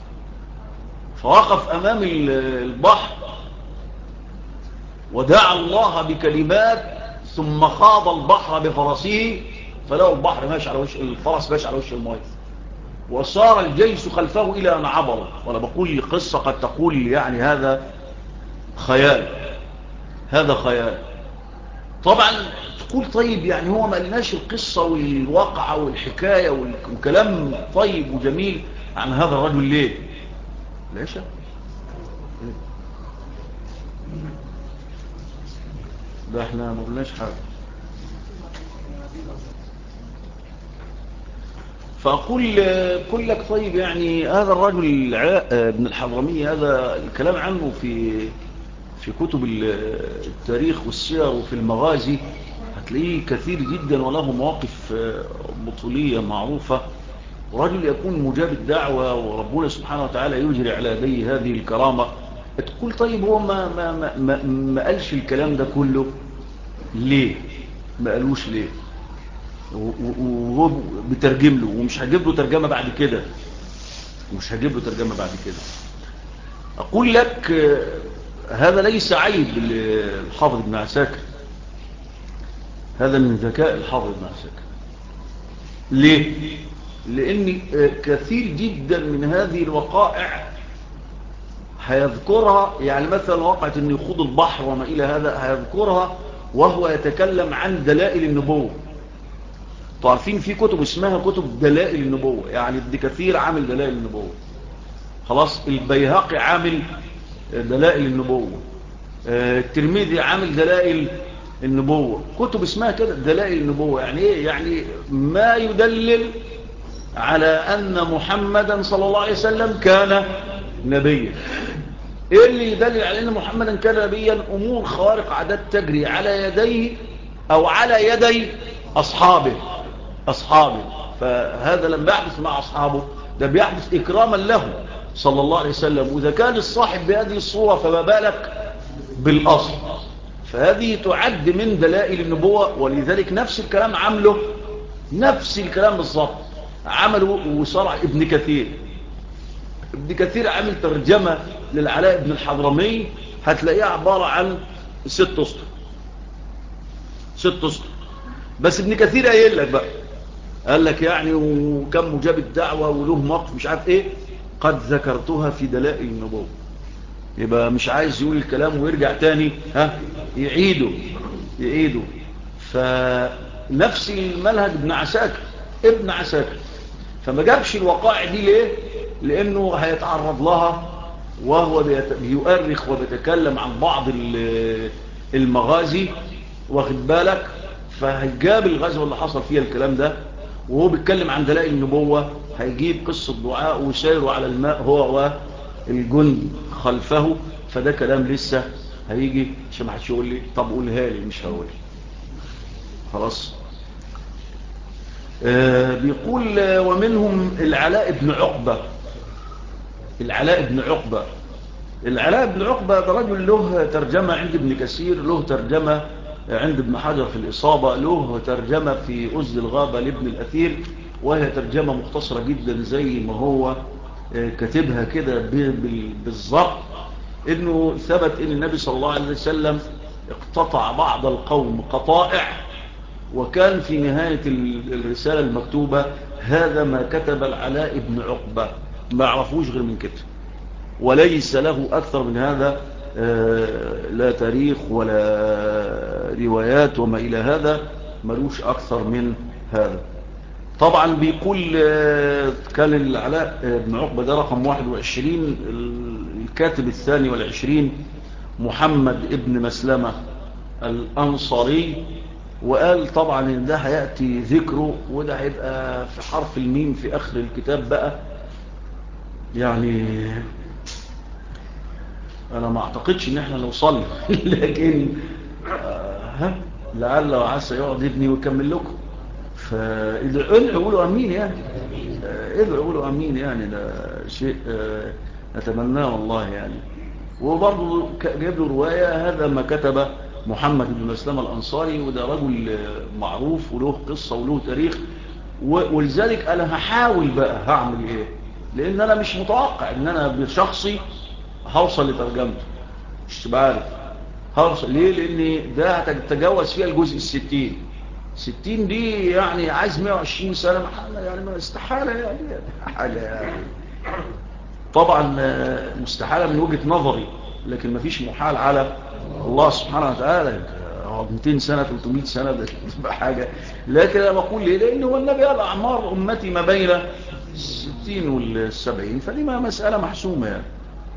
فوقف امام البحر ودعا الله بكلمات، ثم خاض البحر بفرسه، فلقوا البحر ماشي على وش الفرس، ماشي على وش الماء، وصار الجيش خلفه الى ان عبروا. وانا بقول قصة قد تقول يعني هذا خيال، هذا خيال. طبعا تقول طيب يعني هو ما قالناش القصة والواقعة والحكاية وكلام طيب وجميل عن هذا الرجل ليه؟ ليش؟ ده احنا ما قلناش حاجة. فأقول لك طيب يعني هذا الرجل العلاء بن الحضرمي، هذا الكلام عنه في كتب التاريخ والسير وفي المغازي هتلاقيه كثير جدا، وله مواقف بطولية معروفة، ورجل يكون مجاب الدعوة وربنا سبحانه وتعالى يجري على يديه هذه الكرامة. تقول طيب هو ما قالش الكلام ده كله ليه؟ ما قالوش ليه؟ وهو بترجم له، ومش هجيب له ترجمة بعد كده، أقول لك هذا ليس عيب للحافظ ابن عساكر، هذا من ذكاء الحافظ ابن عساكر. ليه؟ لأن كثير جدا من هذه الوقائع هيذكرها، يعني مثلا وقعة أن يخوض البحر وما إلى هذا هيذكرها وهو يتكلم عن دلائل النبوة. تعرفين في كتب اسمها كتب دلائل النبوة، يعني ابن كثير عامل دلائل النبوة، خلاص، البيهقي عامل دلائل النبوة، الترمذي عامل دلائل النبوة، كتب اسمها كده دلائل النبوة. يعني ايه؟ يعني ما يدلل على أن محمدا صلى الله عليه وسلم كان نبيا. ايه اللي يدلل على أن محمدا كان نبيا؟ أمور خوارق عادات تجري على يديه أو على يدي أصحابه. فهذا لم يحدث مع أصحابه، ده بيحدث إكراما له صلى الله عليه وسلم، وإذا كان الصاحب بهذه الصورة فما بالك بالأصل. فهذه تعد من دلائل النبوة. ولذلك نفس الكلام عمله، نفس الكلام بالضبط عمله وصرع ابن كثير عمل ترجمة للعلاء بن الحضرمي، هتلاقيها عبارة عن 6 أسطر. بس ابن كثير قايل لك بقى، قال لك يعني وكم مجاب الدعوة وله موقف مش عارف ايه، قد ذكرتها في دلائل النبوة. يبقى مش عايز يقول الكلام ويرجع تاني يعيده. فنفس المنهج ابن عساكر فما جابش الوقائع دي ليه؟ لانه هيتعرض لها وهو بيؤرخ وبيتكلم عن بعض المغازي، واخد بالك، فهيجاب الغزوة اللي حصل فيها الكلام ده، وهو بيتكلم عن دلائل النبوة هيجيب قصة دعاء وسيره على الماء هو والجند خلفه. فده كلام لسه هيجي، عشان ما حدش يقول لي طب قولها لي، مش هقول خلاص. بيقول ومنهم العلاء بن عقبة. العلاء بن عقبة ده رجل له ترجمة عند ابن كثير، له ترجمة عند ابن حجر في الإصابة، له ترجمة في أزل الغابة لابن الأثير، وهي ترجمة مختصرة جدا زي ما هو كاتبها كده بالضبط، انه ثبت ان النبي صلى الله عليه وسلم اقتطع بعض القوم قطائع، وكان في نهاية الرسالة المكتوبة هذا ما كتب العلاء بن عقبة، ما عرفوش غير من كده، وليس له أكثر من هذا، لا تاريخ ولا روايات وما إلى هذا، ملوش أكثر من هذا. طبعا بيقول كان العلاء بن عقبة ده رقم 21. الكاتب 22 محمد ابن مسلمة الأنصاري، وقال طبعا ان ده هيأتي ذكره، وده هيبقى في حرف الميم في آخر الكتاب بقى. يعني انا ما اعتقدش ان احنا نوصل لكن لعل وعسى يقعد ابني ويكمل لكم. فادعوا قولوا امين يعني، ادعوا قولوا امين يعني، ده شيء نتمناه والله يعني. وبرضه جايب له رواية، هذا ما كتب محمد بن مسلمة الأنصاري، وده رجل معروف وله قصة وله تاريخ. ولذلك أنا هحاول بقى هعمل إيه، لأن أنا مش متوقع أن أنا بشخصي هوصل لترجمته، مش بعرف هوصل ليه، لأن ده هتتجاوز فيها الجزء 60 دي يعني عايز 120 سنة يعني ما استحالة يعني حاجة يعني طبعا مستحالة من وجهة نظري، لكن ما فيش محال على الله سبحانه وتعالى. 200 سنة 300 سنة ده تبقى حاجة، لكن أنا بقول ليه، لأن هو النبي قال أعمار أمتي ما بين 60 وال70، فدي ما مسألة محسومة يعني.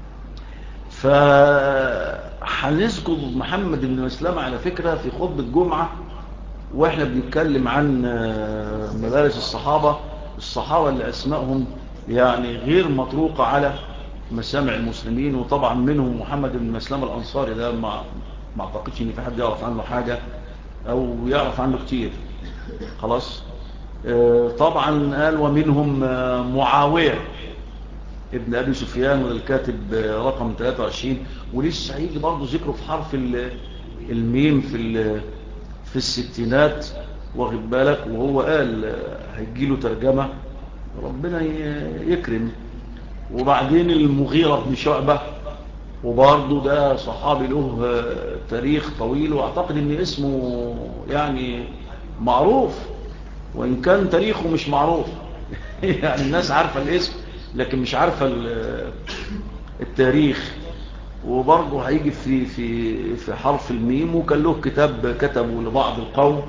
فهنذكر محمد بن مسلمة على فكرة في خطبة جمعة، واحنا بنتكلم عن مدارس الصحابة اللي أسمائهم يعني غير مطروقة على مسامع المسلمين، وطبعا منهم محمد بن مسلمة الأنصاري، ده ما أعتقدش إن في حد يعرف عنه حاجة أو يعرف عنه كتير خلاص. طبعا قال ومنهم معاوية ابن أبي سفيان، وده الكاتب رقم 23، ولسه هيجي برضه ذكره في حرف الميم في الستينات، واخد بالك، وهو قال هيجيله ترجمة ربنا يكرم. وبعدين المغيرة بن شعبة، وبرضه ده صحابي له تاريخ طويل، واعتقد ان اسمه يعني معروف وان كان تاريخه مش معروف يعني الناس عارفة الاسم لكن مش عارفة التاريخ. وبرضه هيجي في حرف الميم، وكان له كتاب كتبه لبعض القوم،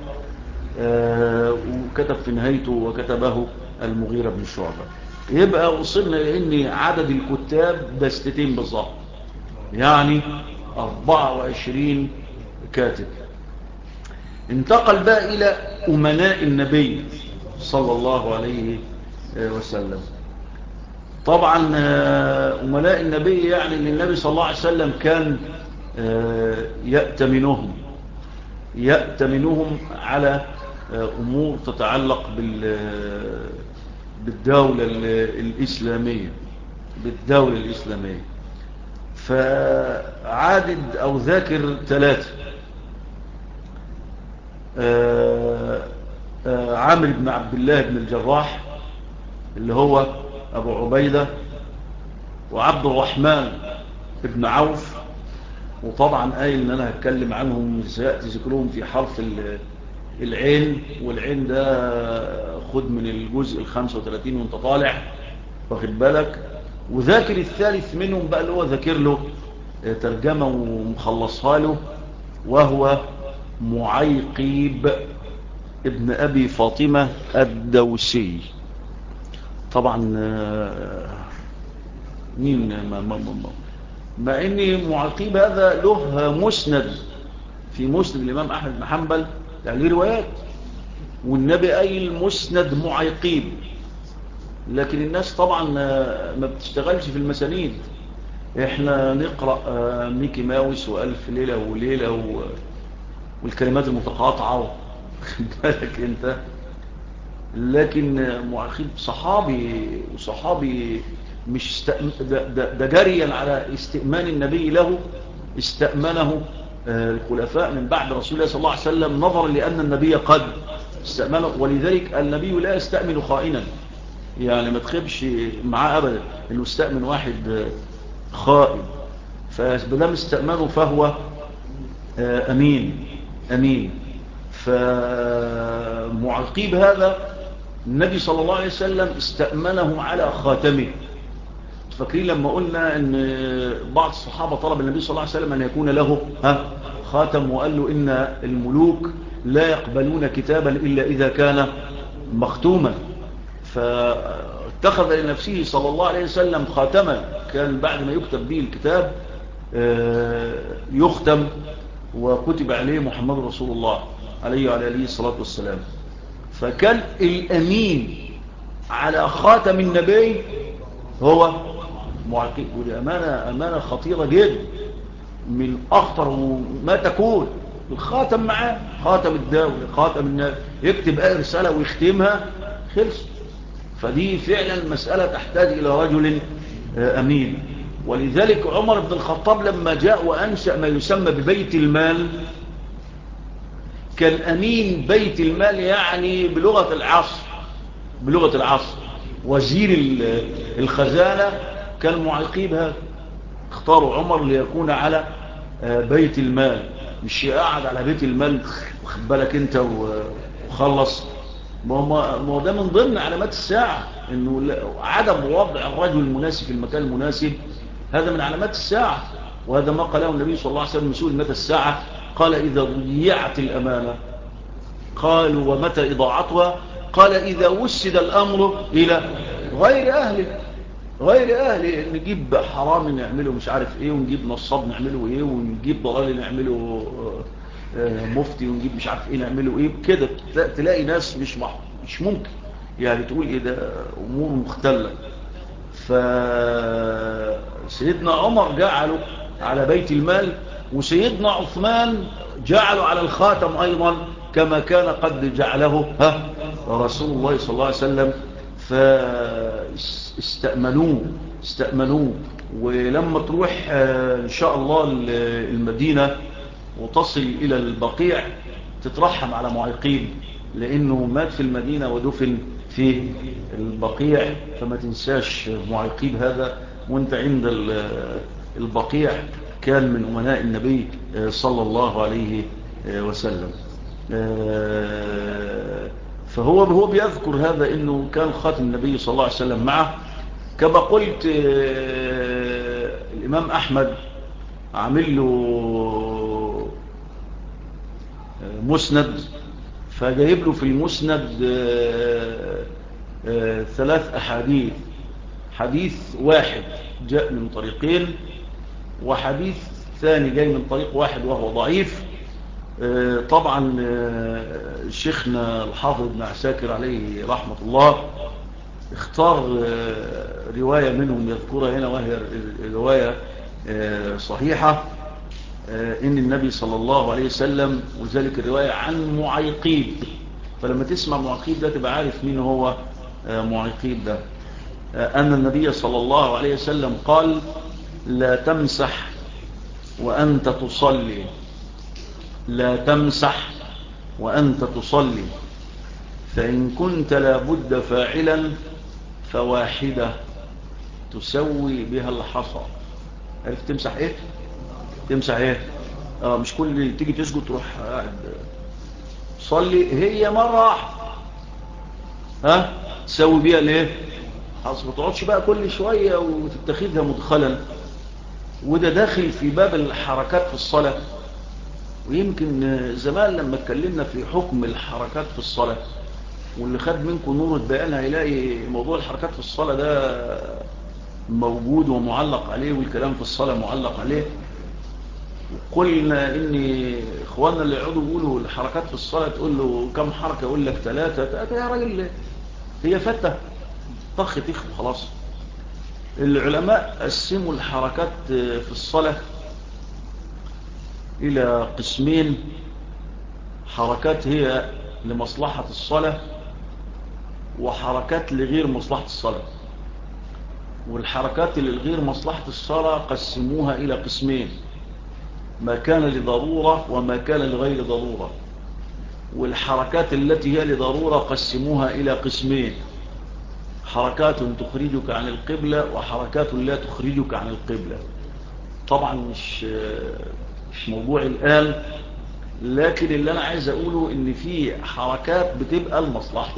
وكتب في نهايته وكتبه المغيرة بن شعبة. يبقى وصلنا لأن عدد الكتاب دستتين بالضبط، يعني 24 كاتب. انتقل بقى إلى أمناء النبي صلى الله عليه وسلم. طبعا أمناء النبي يعني أن النبي صلى الله عليه وسلم كان يأتمنهم على أمور تتعلق بالدولة الإسلامية. فعادد أو ذاكر 3، عامر بن عبد الله بن الجراح اللي هو أبو عبيدة، وعبد الرحمن بن عوف، وطبعا قايل ان انا هتكلم عنهم سيأتي ذكرهم في حرف العين، والعين ده خد من الجزء 35 وانت طالع واخد بالك. وذاكر الثالث منهم بقى اللي هو ذاكر له ترجمة ومخلصها له، وهو معيقيب ابن أبي فاطمة الدوسي. طبعا مين مع ان معيقيب هذا له مسند في مسند الإمام أحمد بن حنبل، يعني روايات، والنبي قايل مسند معيقيب، لكن الناس طبعا ما بتشتغلش في المسانيد. احنا نقرأ ميكي ماوس وألف ليلة وليلة والكلمات المتقاطعة بالك انت، لكن معيقيب صحابي مش ده جريا على استئمان النبي له، استأمنه الخلفاء من بعد رسول الله صلى الله عليه وسلم، نظرا لأن النبي قد استأمنه، ولذلك النبي لا يستأمن خائنا، يعني ما تخبش معاه أبدا أنه استأمن واحد خائن، فبدام استأمنه فهو أمين. فمعقيب هذا النبي صلى الله عليه وسلم استأمنه على خاتمه. فاكرين لما قلنا ان بعض الصحابة طلب النبي صلى الله عليه وسلم ان يكون له خاتم، وقال له ان الملوك لا يقبلون كتابا الا اذا كان مختوما، فاتخذ لنفسه صلى الله عليه وسلم خاتما كان بعد ما يكتب به الكتاب يختم وكتب عليه محمد رسول الله عليه وعلى آله الصلاة والسلام. فكان الأمين على خاتم النبي هو معقيب، ودي أمانة خطيرة جدا، من أخطر ما تكون الخاتم معاه، خاتم الدولة، خاتم الناس، يكتب أي رسالة ويختمها، خلص. فدي فعلا مسألة تحتاج إلى رجل أمين. ولذلك عمر بن الخطاب لما جاء وأنشأ ما يسمى ببيت المال، كان أمين بيت المال يعني بلغة العصر وزير الخزانة كان معيقيب هذا. اختاروا عمر ليكون على بيت المال، مش يقعد على بيت المال واخد بالك انت وخلص. ما هو ده من ضمن علامات الساعة، انه عدم وضع الرجل المناسب في المكان المناسب، هذا من علامات الساعة. وهذا ما قاله النبي صلى الله عليه وسلم مسؤول متى الساعة، قال إذا ضيعت الأمانة. قالوا ومتى إضاعتها؟ قال إذا وسد الأمر إلى غير أهله. نجيب حرام نعمله مش عارف إيه، ونجيب نصاب نعمله إيه، ونجيب ضلال نعمله مفتي، ونجيب مش عارف إيه نعمله إيه كده. تلاقي ناس مش ممكن يعني تقول إيه ده، أمور مختلة. فسيدنا عمر جعله على بيت المال، وسيدنا عثمان جعله على الخاتم أيضا كما كان قد جعله رسول الله صلى الله عليه وسلم. فاستأمنوه. ولما تروح إن شاء الله المدينة وتصل إلى البقيع تترحم على معيقيب، لأنه مات في المدينة ودفن في البقيع. فما تنساش معيقيب هذا وانت عند البقيع، كان من أمناء النبي صلى الله عليه وسلم. فهو بيذكر هذا انه كان خاتم النبي صلى الله عليه وسلم معه. كما قلت الامام احمد عامل له مسند، فجايب له في المسند 3 أحاديث. حديث واحد جاء من طريقين، وحديث ثاني جاي من طريق واحد وهو ضعيف. طبعا شيخنا الحافظ ابن عساكر عليه رحمة الله اختار رواية منهم يذكرها هنا، وهي رواية صحيحة، إن النبي صلى الله عليه وسلم، وذلك الرواية عن معيقيب. فلما تسمع معيقيب ده تبقى عارف مين هو معيقيب ده. أن النبي صلى الله عليه وسلم قال: لا تمسح وأنت تصلي، لا تمسح وأنت تصلي، فإن كنت لابد فاعلا فواحدة تسوي بها الحصى. عرفت تمسح ايه؟ تمسح ايه؟ مش كل اللي تيجي تسجد تروح قاعد صلي، هي مرة واحدة تسوي بيها الايه؟ حصى. ما تقعدش بقى كل شوية وتتخذها مدخلا. وده داخل في باب الحركات في الصلاة. ويمكن زمان لما اتكلمنا في حكم الحركات في الصلاة، واللي خد منكم نور البيان هيلاقي موضوع الحركات في الصلاة ده موجود ومعلق عليه، والكلام في الصلاة معلق عليه. وقلنا ان اخواننا اللي يقعدوا يقولوا الحركات في الصلاة تقول له كم حركة، يقول لك 3 يا راجل، هي فتة طخ تخ خلاص. العلماء قسموا الحركات في الصلاة إلى قسمين: حركات هي لمصلحة الصلاة، وحركات لغير مصلحة الصلاة. والحركات اللي لغير مصلحة الصلاة قسموها إلى قسمين: ما كان لضرورة وما كان لغير ضرورة. والحركات التي هي لضرورة قسموها إلى قسمين: حركات تخرجك عن القبلة وحركات لا تخرجك عن القبلة. طبعا مش موضوع الآن، لكن اللي أنا عايز أقوله إن في حركات بتبقى لمصلحة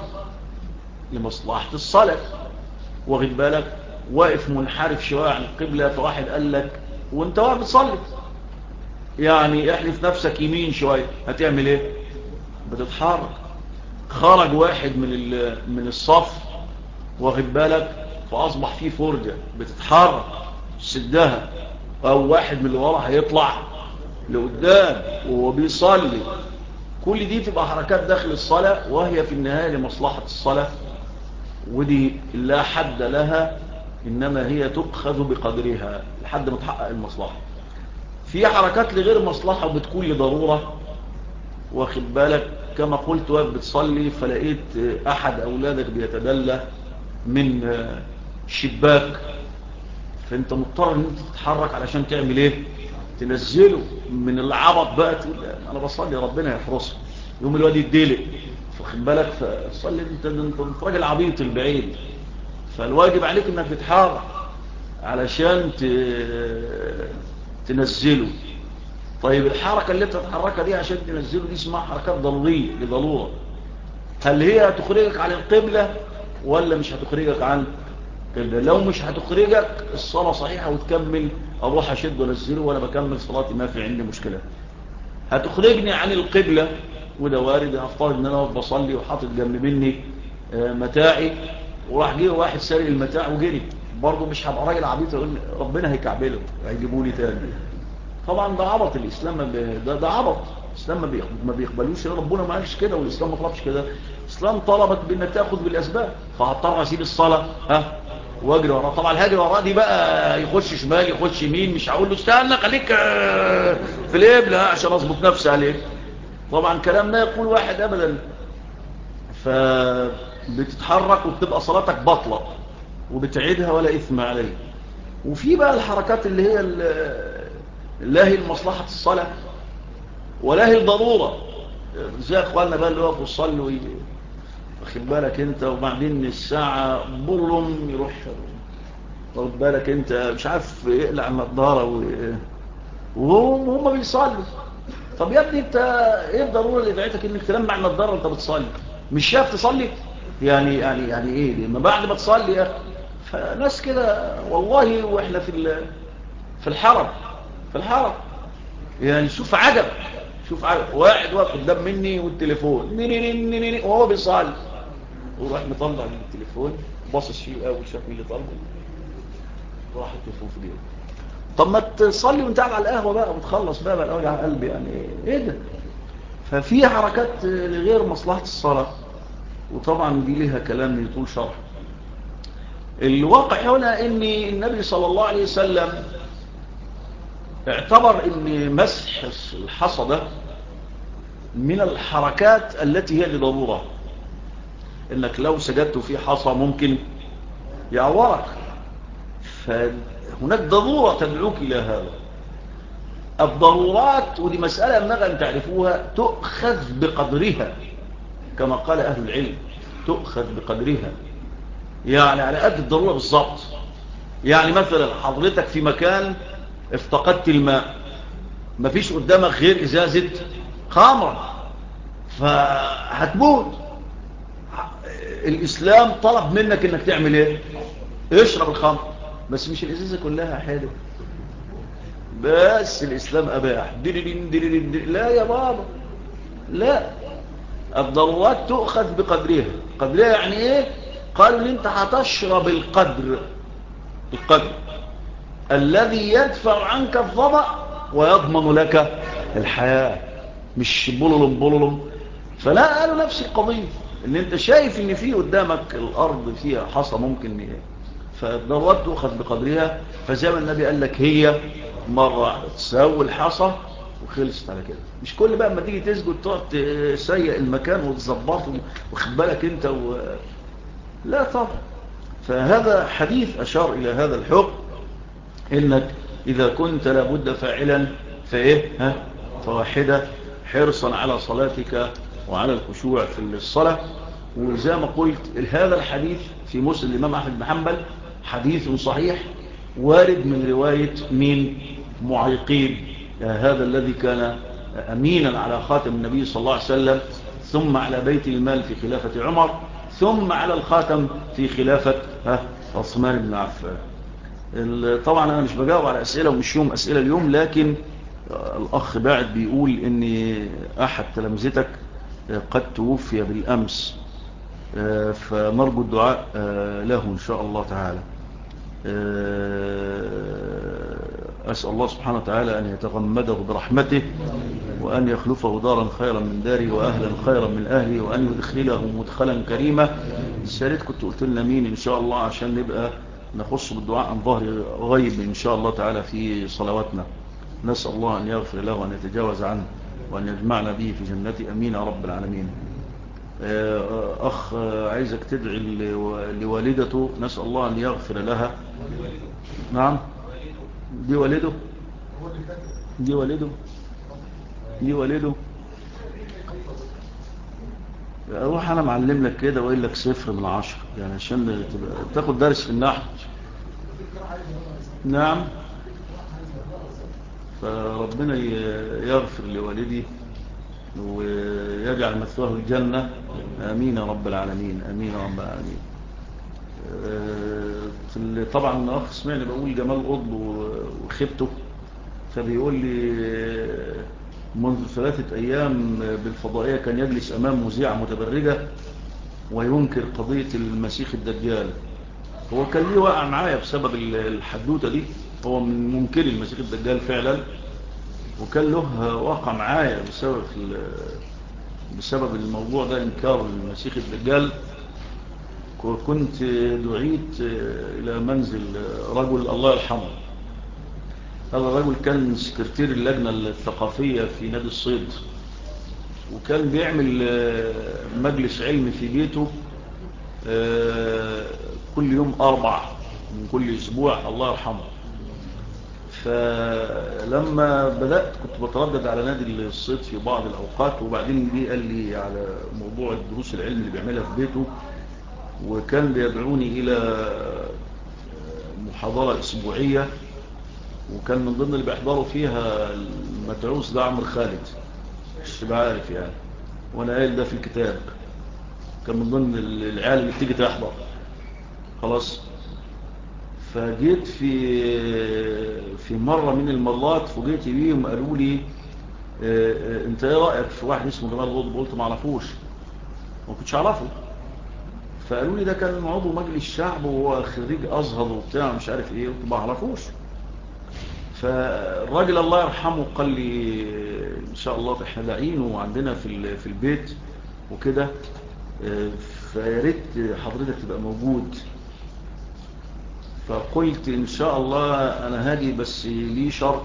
الصلاة، واخد بالك، واقف منحرف شوية عن القبلة، فواحد قال لك وانت واقف بتصلي يعني احلف نفسك يمين شوية، هتعمل ايه؟ بتتحرك. خرج واحد من الصف، واخد بالك، فأصبح فيه فرجة، بتتحرك سدها. أو واحد من اللي ورا هيطلع لقدام وهو بيصلي. كل دي تبقى حركات داخل الصلاة، وهي في النهاية لمصلحة الصلاة، ودي لا حد لها، إنما هي تؤخذ بقدرها لحد ما تحقق المصلحة. في حركات لغير مصلحة وبتكون لضرورة، واخد بالك، كما قلت واقف بتصلي فلقيت أحد أولادك بيتدلى من شباك، فانت مضطر ان انت تتحرك علشان تعمل ايه؟ تنزله من العبط بقى، تقول انا بصلي ربنا يحرسه، يوم الواد يديلك، واخد بالك، فصلي انت راجل عبيط البعيد، فالواجب عليك انك تتحرك علشان تنزله. طيب الحركة اللي انت تتحركها دي عشان تنزله دي اسمها حركات ضرورية لضرورة، هل هي هتخرجك عن القبلة ولا مش هتخرجك عن القبلة؟ لو مش هتخرجك الصلاة صحيحة وتكمل، اروح اشد ونزله وانا بكمل صلاتي ما في عندي مشكلة. هتخرجني عن القبلة وده وارد، هفترض ان انا بصلي وحاطط جنب مني متاعي، وراح جه واحد سارق المتاع وجري، برضه مش هبقى راجل عبيط اقول ربنا هيكعبله هيجيبوا لي تاني. طبعا ده عبط، الاسلام ده عبط، الاسلام ما بيقبلوش، ربنا ما قالش كده والاسلام ما طلبش كده. الاسلام طلبك بانك تاخذ بالاسباب، فهضطر اسيب الصلاه واجري وراه. طبعا الهاجري وراه دي بقى يخش شمال يخش يمين، مش هقول له استنى خليك في القبله عشان اظبط نفسي عليك، طبعا كلام لا يقول واحد ابدا. فبتتحرك وبتبقى صلاتك بطلة وبتعيدها ولا إثم عليه. وفي بقى الحركات اللي هي لا هي لمصلحة الصلاة ولا هي الضرورة، زي اخواننا بقى اللي وقفوا يصلوا واخد بالك انت، وبعدين الساعة بلهم يروح واخد بالك انت مش عارف يقلع النضارة وهم بيصلوا. طب يا ابني انت ايه الضرورة اللي دعيتك انك تلمع النضارة وانت بتصلي؟ مش شايف تصلي؟ يعني ايه لما بعد ما تصلي يا اخي؟ فناس كده والله، واحنا في الحرم، يعني شوف عجب، واحد واقف قدام مني والتليفون وهو بيصلي، وراح مطلع التليفون باصص فيه اول شاف مين اللي طالبه، وراح التليفون في جيبه. طب ما تصلي وانت قاعد على القهوه بقى وتخلص بقى وجع قلبي، يعني ايه ده؟ ففي حركات لغير مصلحه الصلاه، وطبعا دي لها كلام يطول شرح. الواقع هنا ان النبي صلى الله عليه وسلم اعتبر ان مسح الحصى من الحركات التي هي لضرورة، انك لو سجدت في حصى ممكن يعورك، فهناك ضرورة تدعوك الى هذا. الضرورات، ودي مسألة ينبغي ان تعرفوها، تؤخذ بقدرها كما قال اهل العلم، تؤخذ بقدرها، يعني على قد الضرورة بالضبط. يعني مثلا حضرتك في مكان افتقدت الماء، مفيش قدامك غير ازازة خمرة فهتموت، الاسلام طلب منك انك تعمل ايه؟ اشرب الخمر، بس مش الازازة كلها حلو، بس الاسلام اباح لا يا بابا، لا، الضرورات تؤخذ بقدرها. قدرها يعني ايه؟ قالوا لي انت هتشرب القدر الذي يدفع عنك الظمأ ويضمن لك الحياة، مش بللم. فلا، قالوا نفس القضية، ان انت شايف ان في قدامك الارض فيها حصى ممكن فالضرورات تؤخذ بقدرها. فزي ما النبي قال لك هي مرة تسوي الحصى وخلصت على كده، مش كل بقى اما تيجي تسجد تقعد تسيق المكان وتظبطه واخد بالك انت لا طبعا. فهذا حديث اشار الى هذا الحكم، انك اذا كنت لابد فاعلا فايه فواحدة، حرصا على صلاتك وعلى الخشوع في الصلاة. وزي ما قلت هذا الحديث في مسلم الإمام أحمد بن حنبل حديث صحيح، وارد من رواية من معيقيب، هذا الذي كان أمينا على خاتم النبي صلى الله عليه وسلم، ثم على بيت المال في خلافة عمر، ثم على الخاتم في خلافة عثمان بن عفان. طبعا أنا مش بجاوب على أسئلة ومش يوم أسئلة اليوم، لكن الأخ باعت بيقول إن أحد تلامذتك قد توفي بالأمس، فنرجو الدعاء له إن شاء الله تعالى. أسأل الله سبحانه وتعالى أن يتغمده برحمته، وأن يخلفه دارا خيرا من داري وأهلا خيرا من أهلي، وأن يدخله مدخلا كريما. سألت كنت قلت لنا مين إن شاء الله عشان نبقى نخص بالدعاء عن ظهر غيب إن شاء الله تعالى في صلواتنا. نسأل الله أن يغفر له وأن يتجاوز عنه وأن يجمعنا به في جنته، أمين يا رب العالمين. أخ عايزك تدعي لوالدته، نسأل الله أن يغفر لها. نعم، دي والده، دي والده، دي والده. روح أنا معلم لك كده وقايل لك 0/10 يعني عشان تاخد درس في النحو. نعم، فربنا يغفر لوالدي ويجعل مثواه الجنة، آمين يا رب العالمين، آمين يا رب العالمين. طبعا أخ سمعني بقول جمال قطب وخبته، فبيقول لي منذ 3 أيام بالفضائية كان يجلس أمام مذيعة متبرجة وينكر قضية المسيح الدجال. هو كان ليه وقع معايا بسبب الحدوتة دي، هو من منكري المسيح الدجال فعلا، وكان له وقع معايا بسبب الموضوع ده، إنكار المسيح الدجال. كنت دعيت إلى منزل رجل الله يرحمه. هذا الرجل كان سكرتير اللجنة الثقافية في نادي الصيد، وكان بيعمل مجلس علمي في بيته كل يوم 4 من كل أسبوع، الله يرحمه. فلما بدأت كنت بتردد على نادي الصيد في بعض الأوقات، وبعدين جه قال لي على موضوع الدروس العلم اللي بيعملها في بيته، وكان بيدعوني إلى محاضرة أسبوعية، وكان من ضمن اللي بيحضروا فيها المدعوس ده عمرو خالد، مش عارف يعني، وانا قايل ده في الكتاب، كان من ضمن العيال اللي بتيجي تحضر. خلاص، فجيت في مرة من المرات فوجئت بيهم قالوا لي انت ايه رأيك في واحد اسمه جمال قطب؟ قلت ما اعرفوش، ما كنتش اعرفه. فقالوا لي ده كان عضو مجلس الشعب وهو خريج ازهر وبتاع مش عارف ايه، قلت ما اعرفوش. فالراجل الله يرحمه قال لي ان شاء الله احنا داعينه عندنا في البيت وكده، فياريت حضرتك تبقى موجود. فقلت ان شاء الله انا هاجي، بس لي شرط،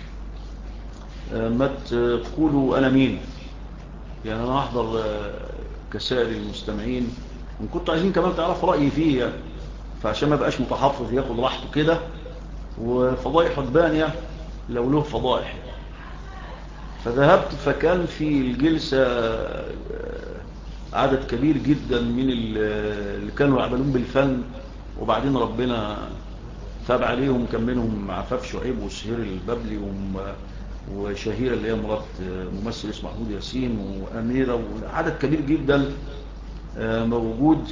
ما تقولوا انا مين، يعني انا هحضر كسائر المستمعين، وان كنتوا عايزين كمان تعرفوا رأيي فيه يعني، فعشان ما بقاش متحفظ ياخد راحته كده، وفضائح حدبان يعني لو له فضائح. فذهبت، فكان في الجلسة عدد كبير جدا من اللي كانوا يعملون بالفن، وبعدين ربنا تاب عليهم، كان منهم عفاف شعيب وسهير الببلي وشهيرة اللي هي مرات ممثل اسمه محمود ياسين وأميرة، وعدد كبير جدا موجود،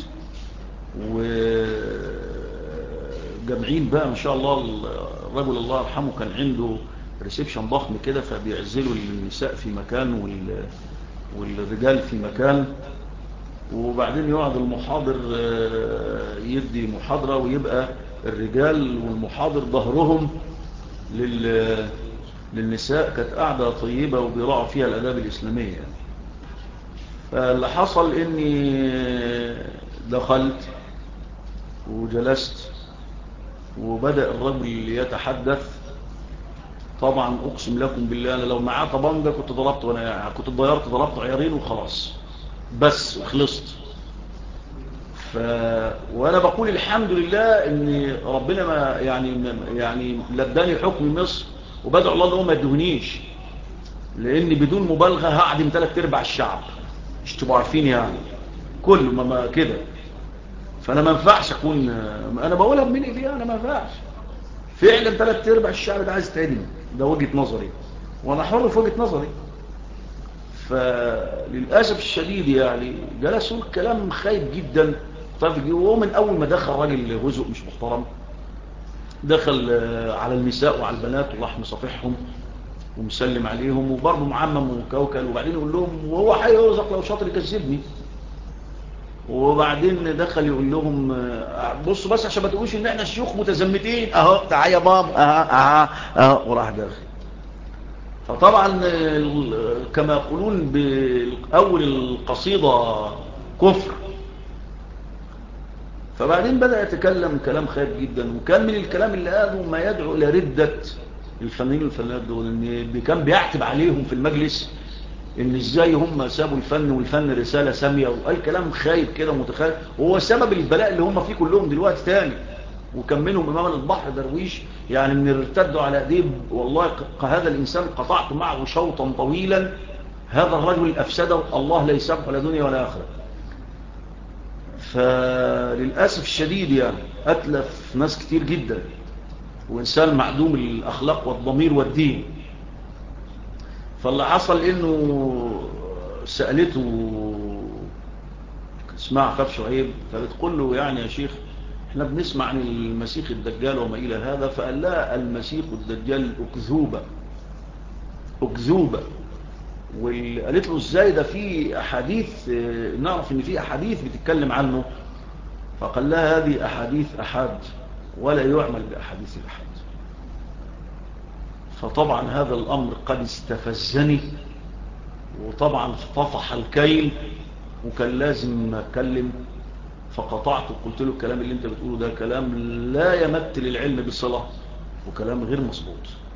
وجمعين بقى ما شاء الله. الرجل الله يرحمه كان عنده ريسبشن ضخم كده، فبيعزلوا النساء في مكان والرجال في مكان، وبعدين يقعد المحاضر يدي محاضرة، ويبقى الرجال والمحاضر ظهرهم للنساء. كانت قاعدة طيبة وبيراعوا فيها الآداب الإسلامية يعني. فاللي حصل إني دخلت وجلست، وبدأ الرجل يتحدث. طبعا أقسم لكم بالله أنا لو معاه طبنجة كنت ضربت، وأنا كنت ضربت عيارين وخلاص بس وخلصت. وأنا بقول الحمد لله إن ربنا ما يعني لداني حكم مصر، وبدعو الله إنه ما يدهنيش، لأن بدون مبالغة هعدم 3/4 الشعب، مش تبقوا عارفين يعني كل ما كده. فأنا ما ينفعش أكون، أنا بقولها بمين إيدي، أنا ما ينفعش فعلا 3/4 الشعب ده عايز تعدم، ده وجهة نظري وأنا حر في وجهة نظري. فللأسف الشديد يعني جلسوا الكلام خايب جدا. طيب هو من أول ما دخل راجل هزء مش محترم، دخل على النساء وعلى البنات وراح مصافحهم ومسلم عليهم، وبرضه معمم وكوكل، وبعدين يقول لهم وهو هيرزق لو شاطر يكذبني. وبعدين دخل يقول لهم بصوا بس عشان ما تقولوش ان احنا شيوخ متزمتين، اهو تعالى يا ماما، اهو وراح داخل. فطبعا كما يقولون باول القصيدة كفر. فبعدين بدأ يتكلم كلام خايب جدا، وكان من الكلام اللي قاله ما يدعو إلى ردة الفنانين والفنانات دول ان كان بيعتب عليهم في المجلس ان ازاي هم سابوا الفن، والفن رسالة سامية، وقال كلام خايب كده متخيل، وهو سبب البلاء اللي هم فيه كلهم دلوقتي تاني. وكان منهم امام البحر درويش يعني من ارتدوا على ايديه، والله هذا الانسان قطعت معه شوطا طويلا، هذا الرجل افسده الله لا يسامح ولا دنيا ولا اخره. فللاسف الشديد يعني اتلف ناس كتير جدا، وانسان معدوم الاخلاق والضمير والدين. فاللي حصل انه سألته اسمها عفاف شعيب، فبتقول له يعني يا شيخ احنا بنسمع عن المسيح الدجال وما الى هذا، فقال لا المسيح الدجال اكذوبة اكذوبة. وقالت له ازاي ده في احاديث، نعرف ان في احاديث بتتكلم عنه. فقال لها هذه احاديث احاد ولا يعمل باحاديث الاحاد. فطبعا هذا الامر قد استفزني، وطبعا طفح الكيل، وكان لازم اتكلم. فقطعت وقلت له الكلام اللي انت بتقوله ده كلام لا يمت للعلم بصلة، وكلام غير مظبوط.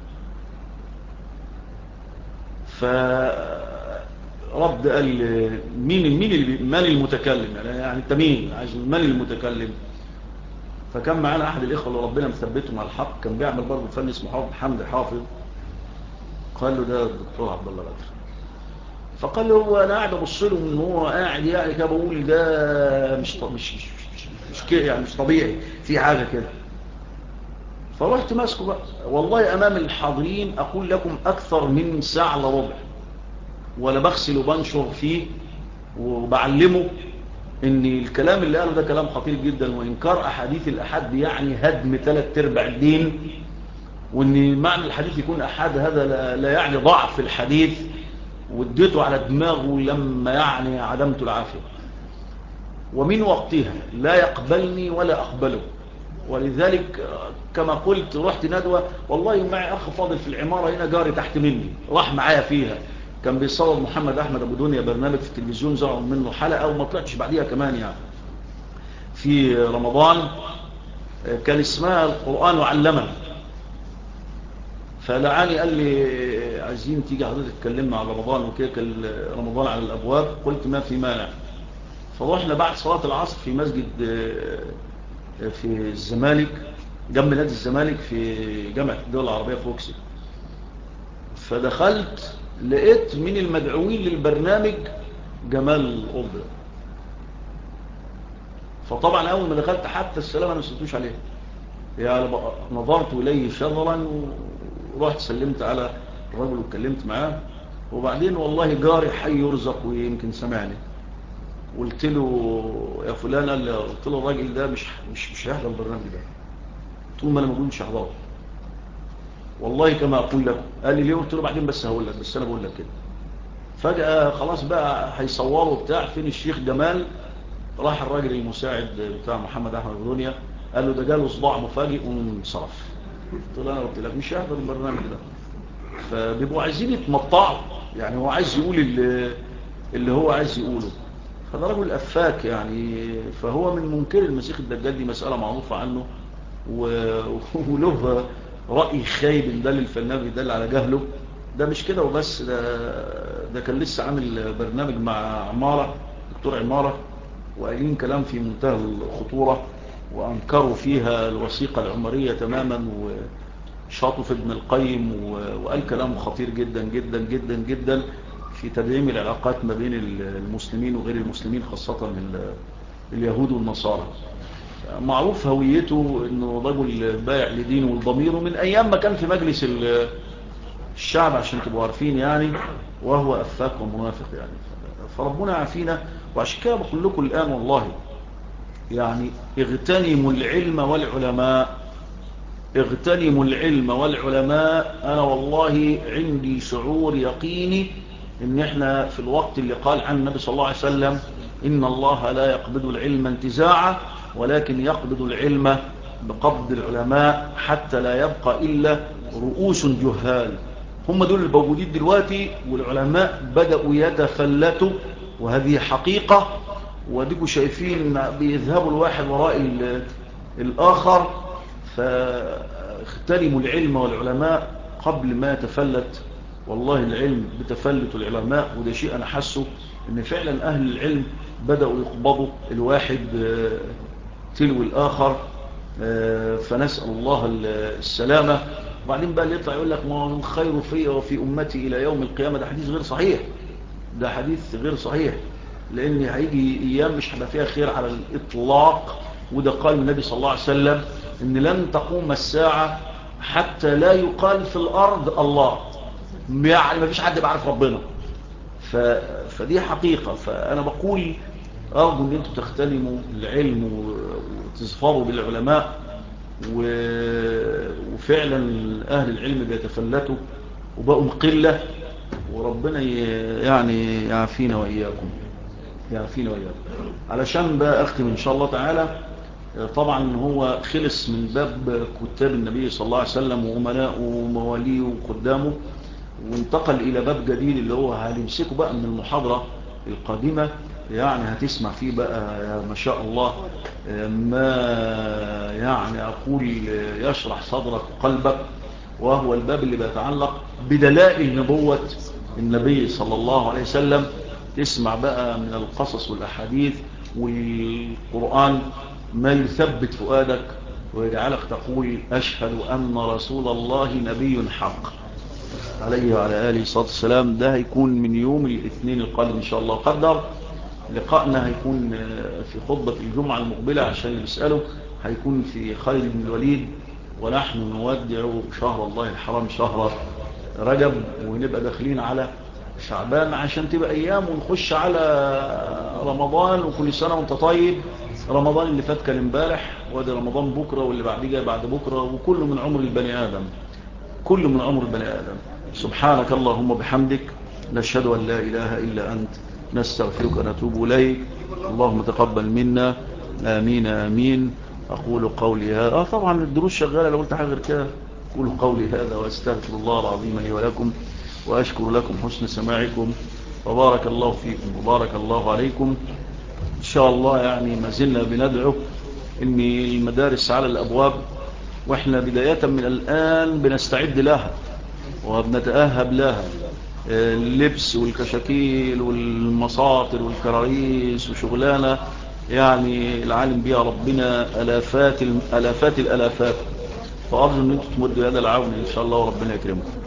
فرد قال من المتكلم يعني انت مين، عايز من المتكلم. فكان معانا احد الاخوه اللي ربنا مثبته مع الحق، كان بيعمل برضه فن اسمه حمد حافظ. قال له ده الدكتور عبد الله بدر. فقال له هو انا قاعد ابص له ان هو قاعد يعني كده، بقول ده مش كده يعني، مش طبيعي، في حاجه كده. فرحت ماسكه بقى، والله امام الحاضرين اقول لكم اكثر من ساعه الا ربع، ولا بغسل وبنشر فيه وبعلمه ان الكلام اللي قاله ده كلام خطير جدا، وانكار احاديث الاحاد يعني هدم 3/4 الدين، وان معنى الحديث يكون احاد هذا لا يعني ضعف الحديث، واديته على دماغه لما يعني عدمت العافيه. ومن وقتها لا يقبلني ولا اقبله. ولذلك كما قلت رحت ندوة، والله معي أخ فاضل في العمارة هنا جاري تحت مني، راح معايا فيها، كان بيصور محمد أحمد أبو دنيا برنامج في التلفزيون، زرعوا منه حلقة وما طلعتش بعديها كمان يعني في رمضان، كان اسمها القرآن علمنا. فلعاني قال لي عايزين تيجي حضرتك تكلمنا عن رمضان وكده، رمضان على الأبواب. قلت ما في مانع. فروحنا بعد صلاة العصر في مسجد في الزمالك جنب نادي الزمالك في جامعة الدول العربية في روكسي. فدخلت لقيت من المدعوين للبرنامج جمال قبة. فطبعا أول ما دخلت حتى السلام أنا نسيتوش عليه يعني، نظرت إليه شذرا ورحت سلمت على الرجل واتكلمت معاه. وبعدين والله جاري حي يرزق ويمكن سمعني، قلت له يا فلان، قلت له الراجل ده مش هيحضر البرنامج ده. طول ما انا موجود مش هحضره والله كما اقول لك. قال لي ليه؟ قلت له بعدين بس هقول لك، بس انا بقول لك كده. فجأة خلاص بقى هيصوروا بتاع فين الشيخ جمال. راح الراجل المساعد بتاع محمد احمد أبو دنيا قال له ده جاله صداع مفاجئ وانصرف. قلت له انا قلت لك مش هحضر البرنامج ده. فبيبقوا عايزين يتمطعوا يعني، هو عايز يقول اللي هو عايز يقوله. فده رجل أفاك يعني. فهو من منكر المسيح الدجال، دي مسألة معروفة عنه، وله رأي خايب يدل الفنان يدل على جهله. ده مش كده وبس، ده كان لسه عامل برنامج مع عمارة، دكتور عمارة، وقايلين كلام في منتهى الخطورة، وأنكروا فيها الوثيقة العمرية تماما، وشاطوا في ابن القيم، وقال كلام خطير جدا جدا جدا جدا في تدعيم العلاقات ما بين المسلمين وغير المسلمين، خاصة اليهود والنصارى. معروف هويته انه رجل بايع لدينه وضميره من ايام ما كان في مجلس الشعب، عشان تبقوا عارفين يعني، وهو افاك ومنافق يعني. فربنا عافينا. وعشان كده بقول لكم الان والله يعني اغتنموا العلم والعلماء، اغتنموا العلم والعلماء. انا والله عندي شعور يقيني ان احنا في الوقت اللي قال عن النبي صلى الله عليه وسلم ان الله لا يقبض العلم انتزاعا، ولكن يقبض العلم بقبض العلماء حتى لا يبقى الا رؤوس جهال. هم دول الموجودين دلوقتي، والعلماء بدأوا يتفلتوا، وهذه حقيقة. وديكوا شايفين بيذهبوا الواحد وراء الآخر. فاخترموا العلم والعلماء قبل ما يتفلت والله العلم بتفلت العلماء، وده شيء أنا حسه إن فعلا أهل العلم بدأوا يقبضوا الواحد تلو الآخر، فنسأل الله السلامة. وبعدين بقى اللي يطلع يقول لك ما الخير في وفي أمتي إلى يوم القيامة، ده حديث غير صحيح، ده حديث غير صحيح، لأن هيجي أيام مش هيبقى فيها خير على الإطلاق. وده قال النبي صلى الله عليه وسلم إن لن تقوم الساعة حتى لا يقال في الأرض الله، يعني ما فيش حد بيعرف ربنا. فدي حقيقة. فأنا بقول أرجو أن أنتم تختلموا العلم وتظفروا بالعلماء، وفعلا أهل العلم بيتفلتوا وبقوا قلة، وربنا يعني يعافينا وإياكم، يعافينا وإياكم. علشان بقى أختم إن شاء الله تعالى، طبعا هو خلص من باب كتاب النبي صلى الله عليه وسلم وأمناءه ومواليه وقدامه، وانتقل إلى باب جديد اللي هو هنمسكه بقى من المحاضرة القادمة. يعني هتسمع فيه بقى ما شاء الله ما يعني أقول يشرح صدرك وقلبك، وهو الباب اللي بيتعلق بدلائل نبوة النبي صلى الله عليه وسلم. تسمع بقى من القصص والأحاديث والقرآن ما يثبت فؤادك ويجعلك تقول أشهد أن رسول الله نبي حق عليه وعلى آله الصلاة والسلام. ده هيكون من يوم الاثنين القادم إن شاء الله قدر. لقائنا هيكون في خطبة الجمعة المقبلة، عشان اللي بيسأله هيكون في خالد بن الوليد، ونحن نودع شهر الله الحرام شهر رجب، ونبقى داخلين على شعبان عشان تبقى أيام ونخش على رمضان. وكل سنة وانت طيب. رمضان اللي فات كان امبارح، وادي رمضان بكرة، واللي بعد جاي بعد بكرة، وكله من عمر البني آدم، كل من عمر البني آدم. سبحانك اللهم بحمدك، نشهد أن لا إله إلا أنت، نستغفرك ونتوب إليك. اللهم تقبل منا، آمين آمين. أقول قولي هذا، طبعا الدروس شغالة، لو قلت حاجة غير كده. أقول قولي هذا وأستغفر الله العظيم لي ولكم، وأشكر لكم حسن سماعكم، وبارك الله فيكم وبارك الله عليكم. إن شاء الله يعني ما زلنا بندعو إن المدارس على الأبواب، وإحنا بداية من الآن بنستعد لها وبنتأهب لها. اللبس والكشاكيل والمساطر والكراريس وشغلانة يعني العالم بها ربنا ألافات الألافات. فأرجو أن أنتم تمدوا هذا العون إن شاء الله وربنا يكرمكم.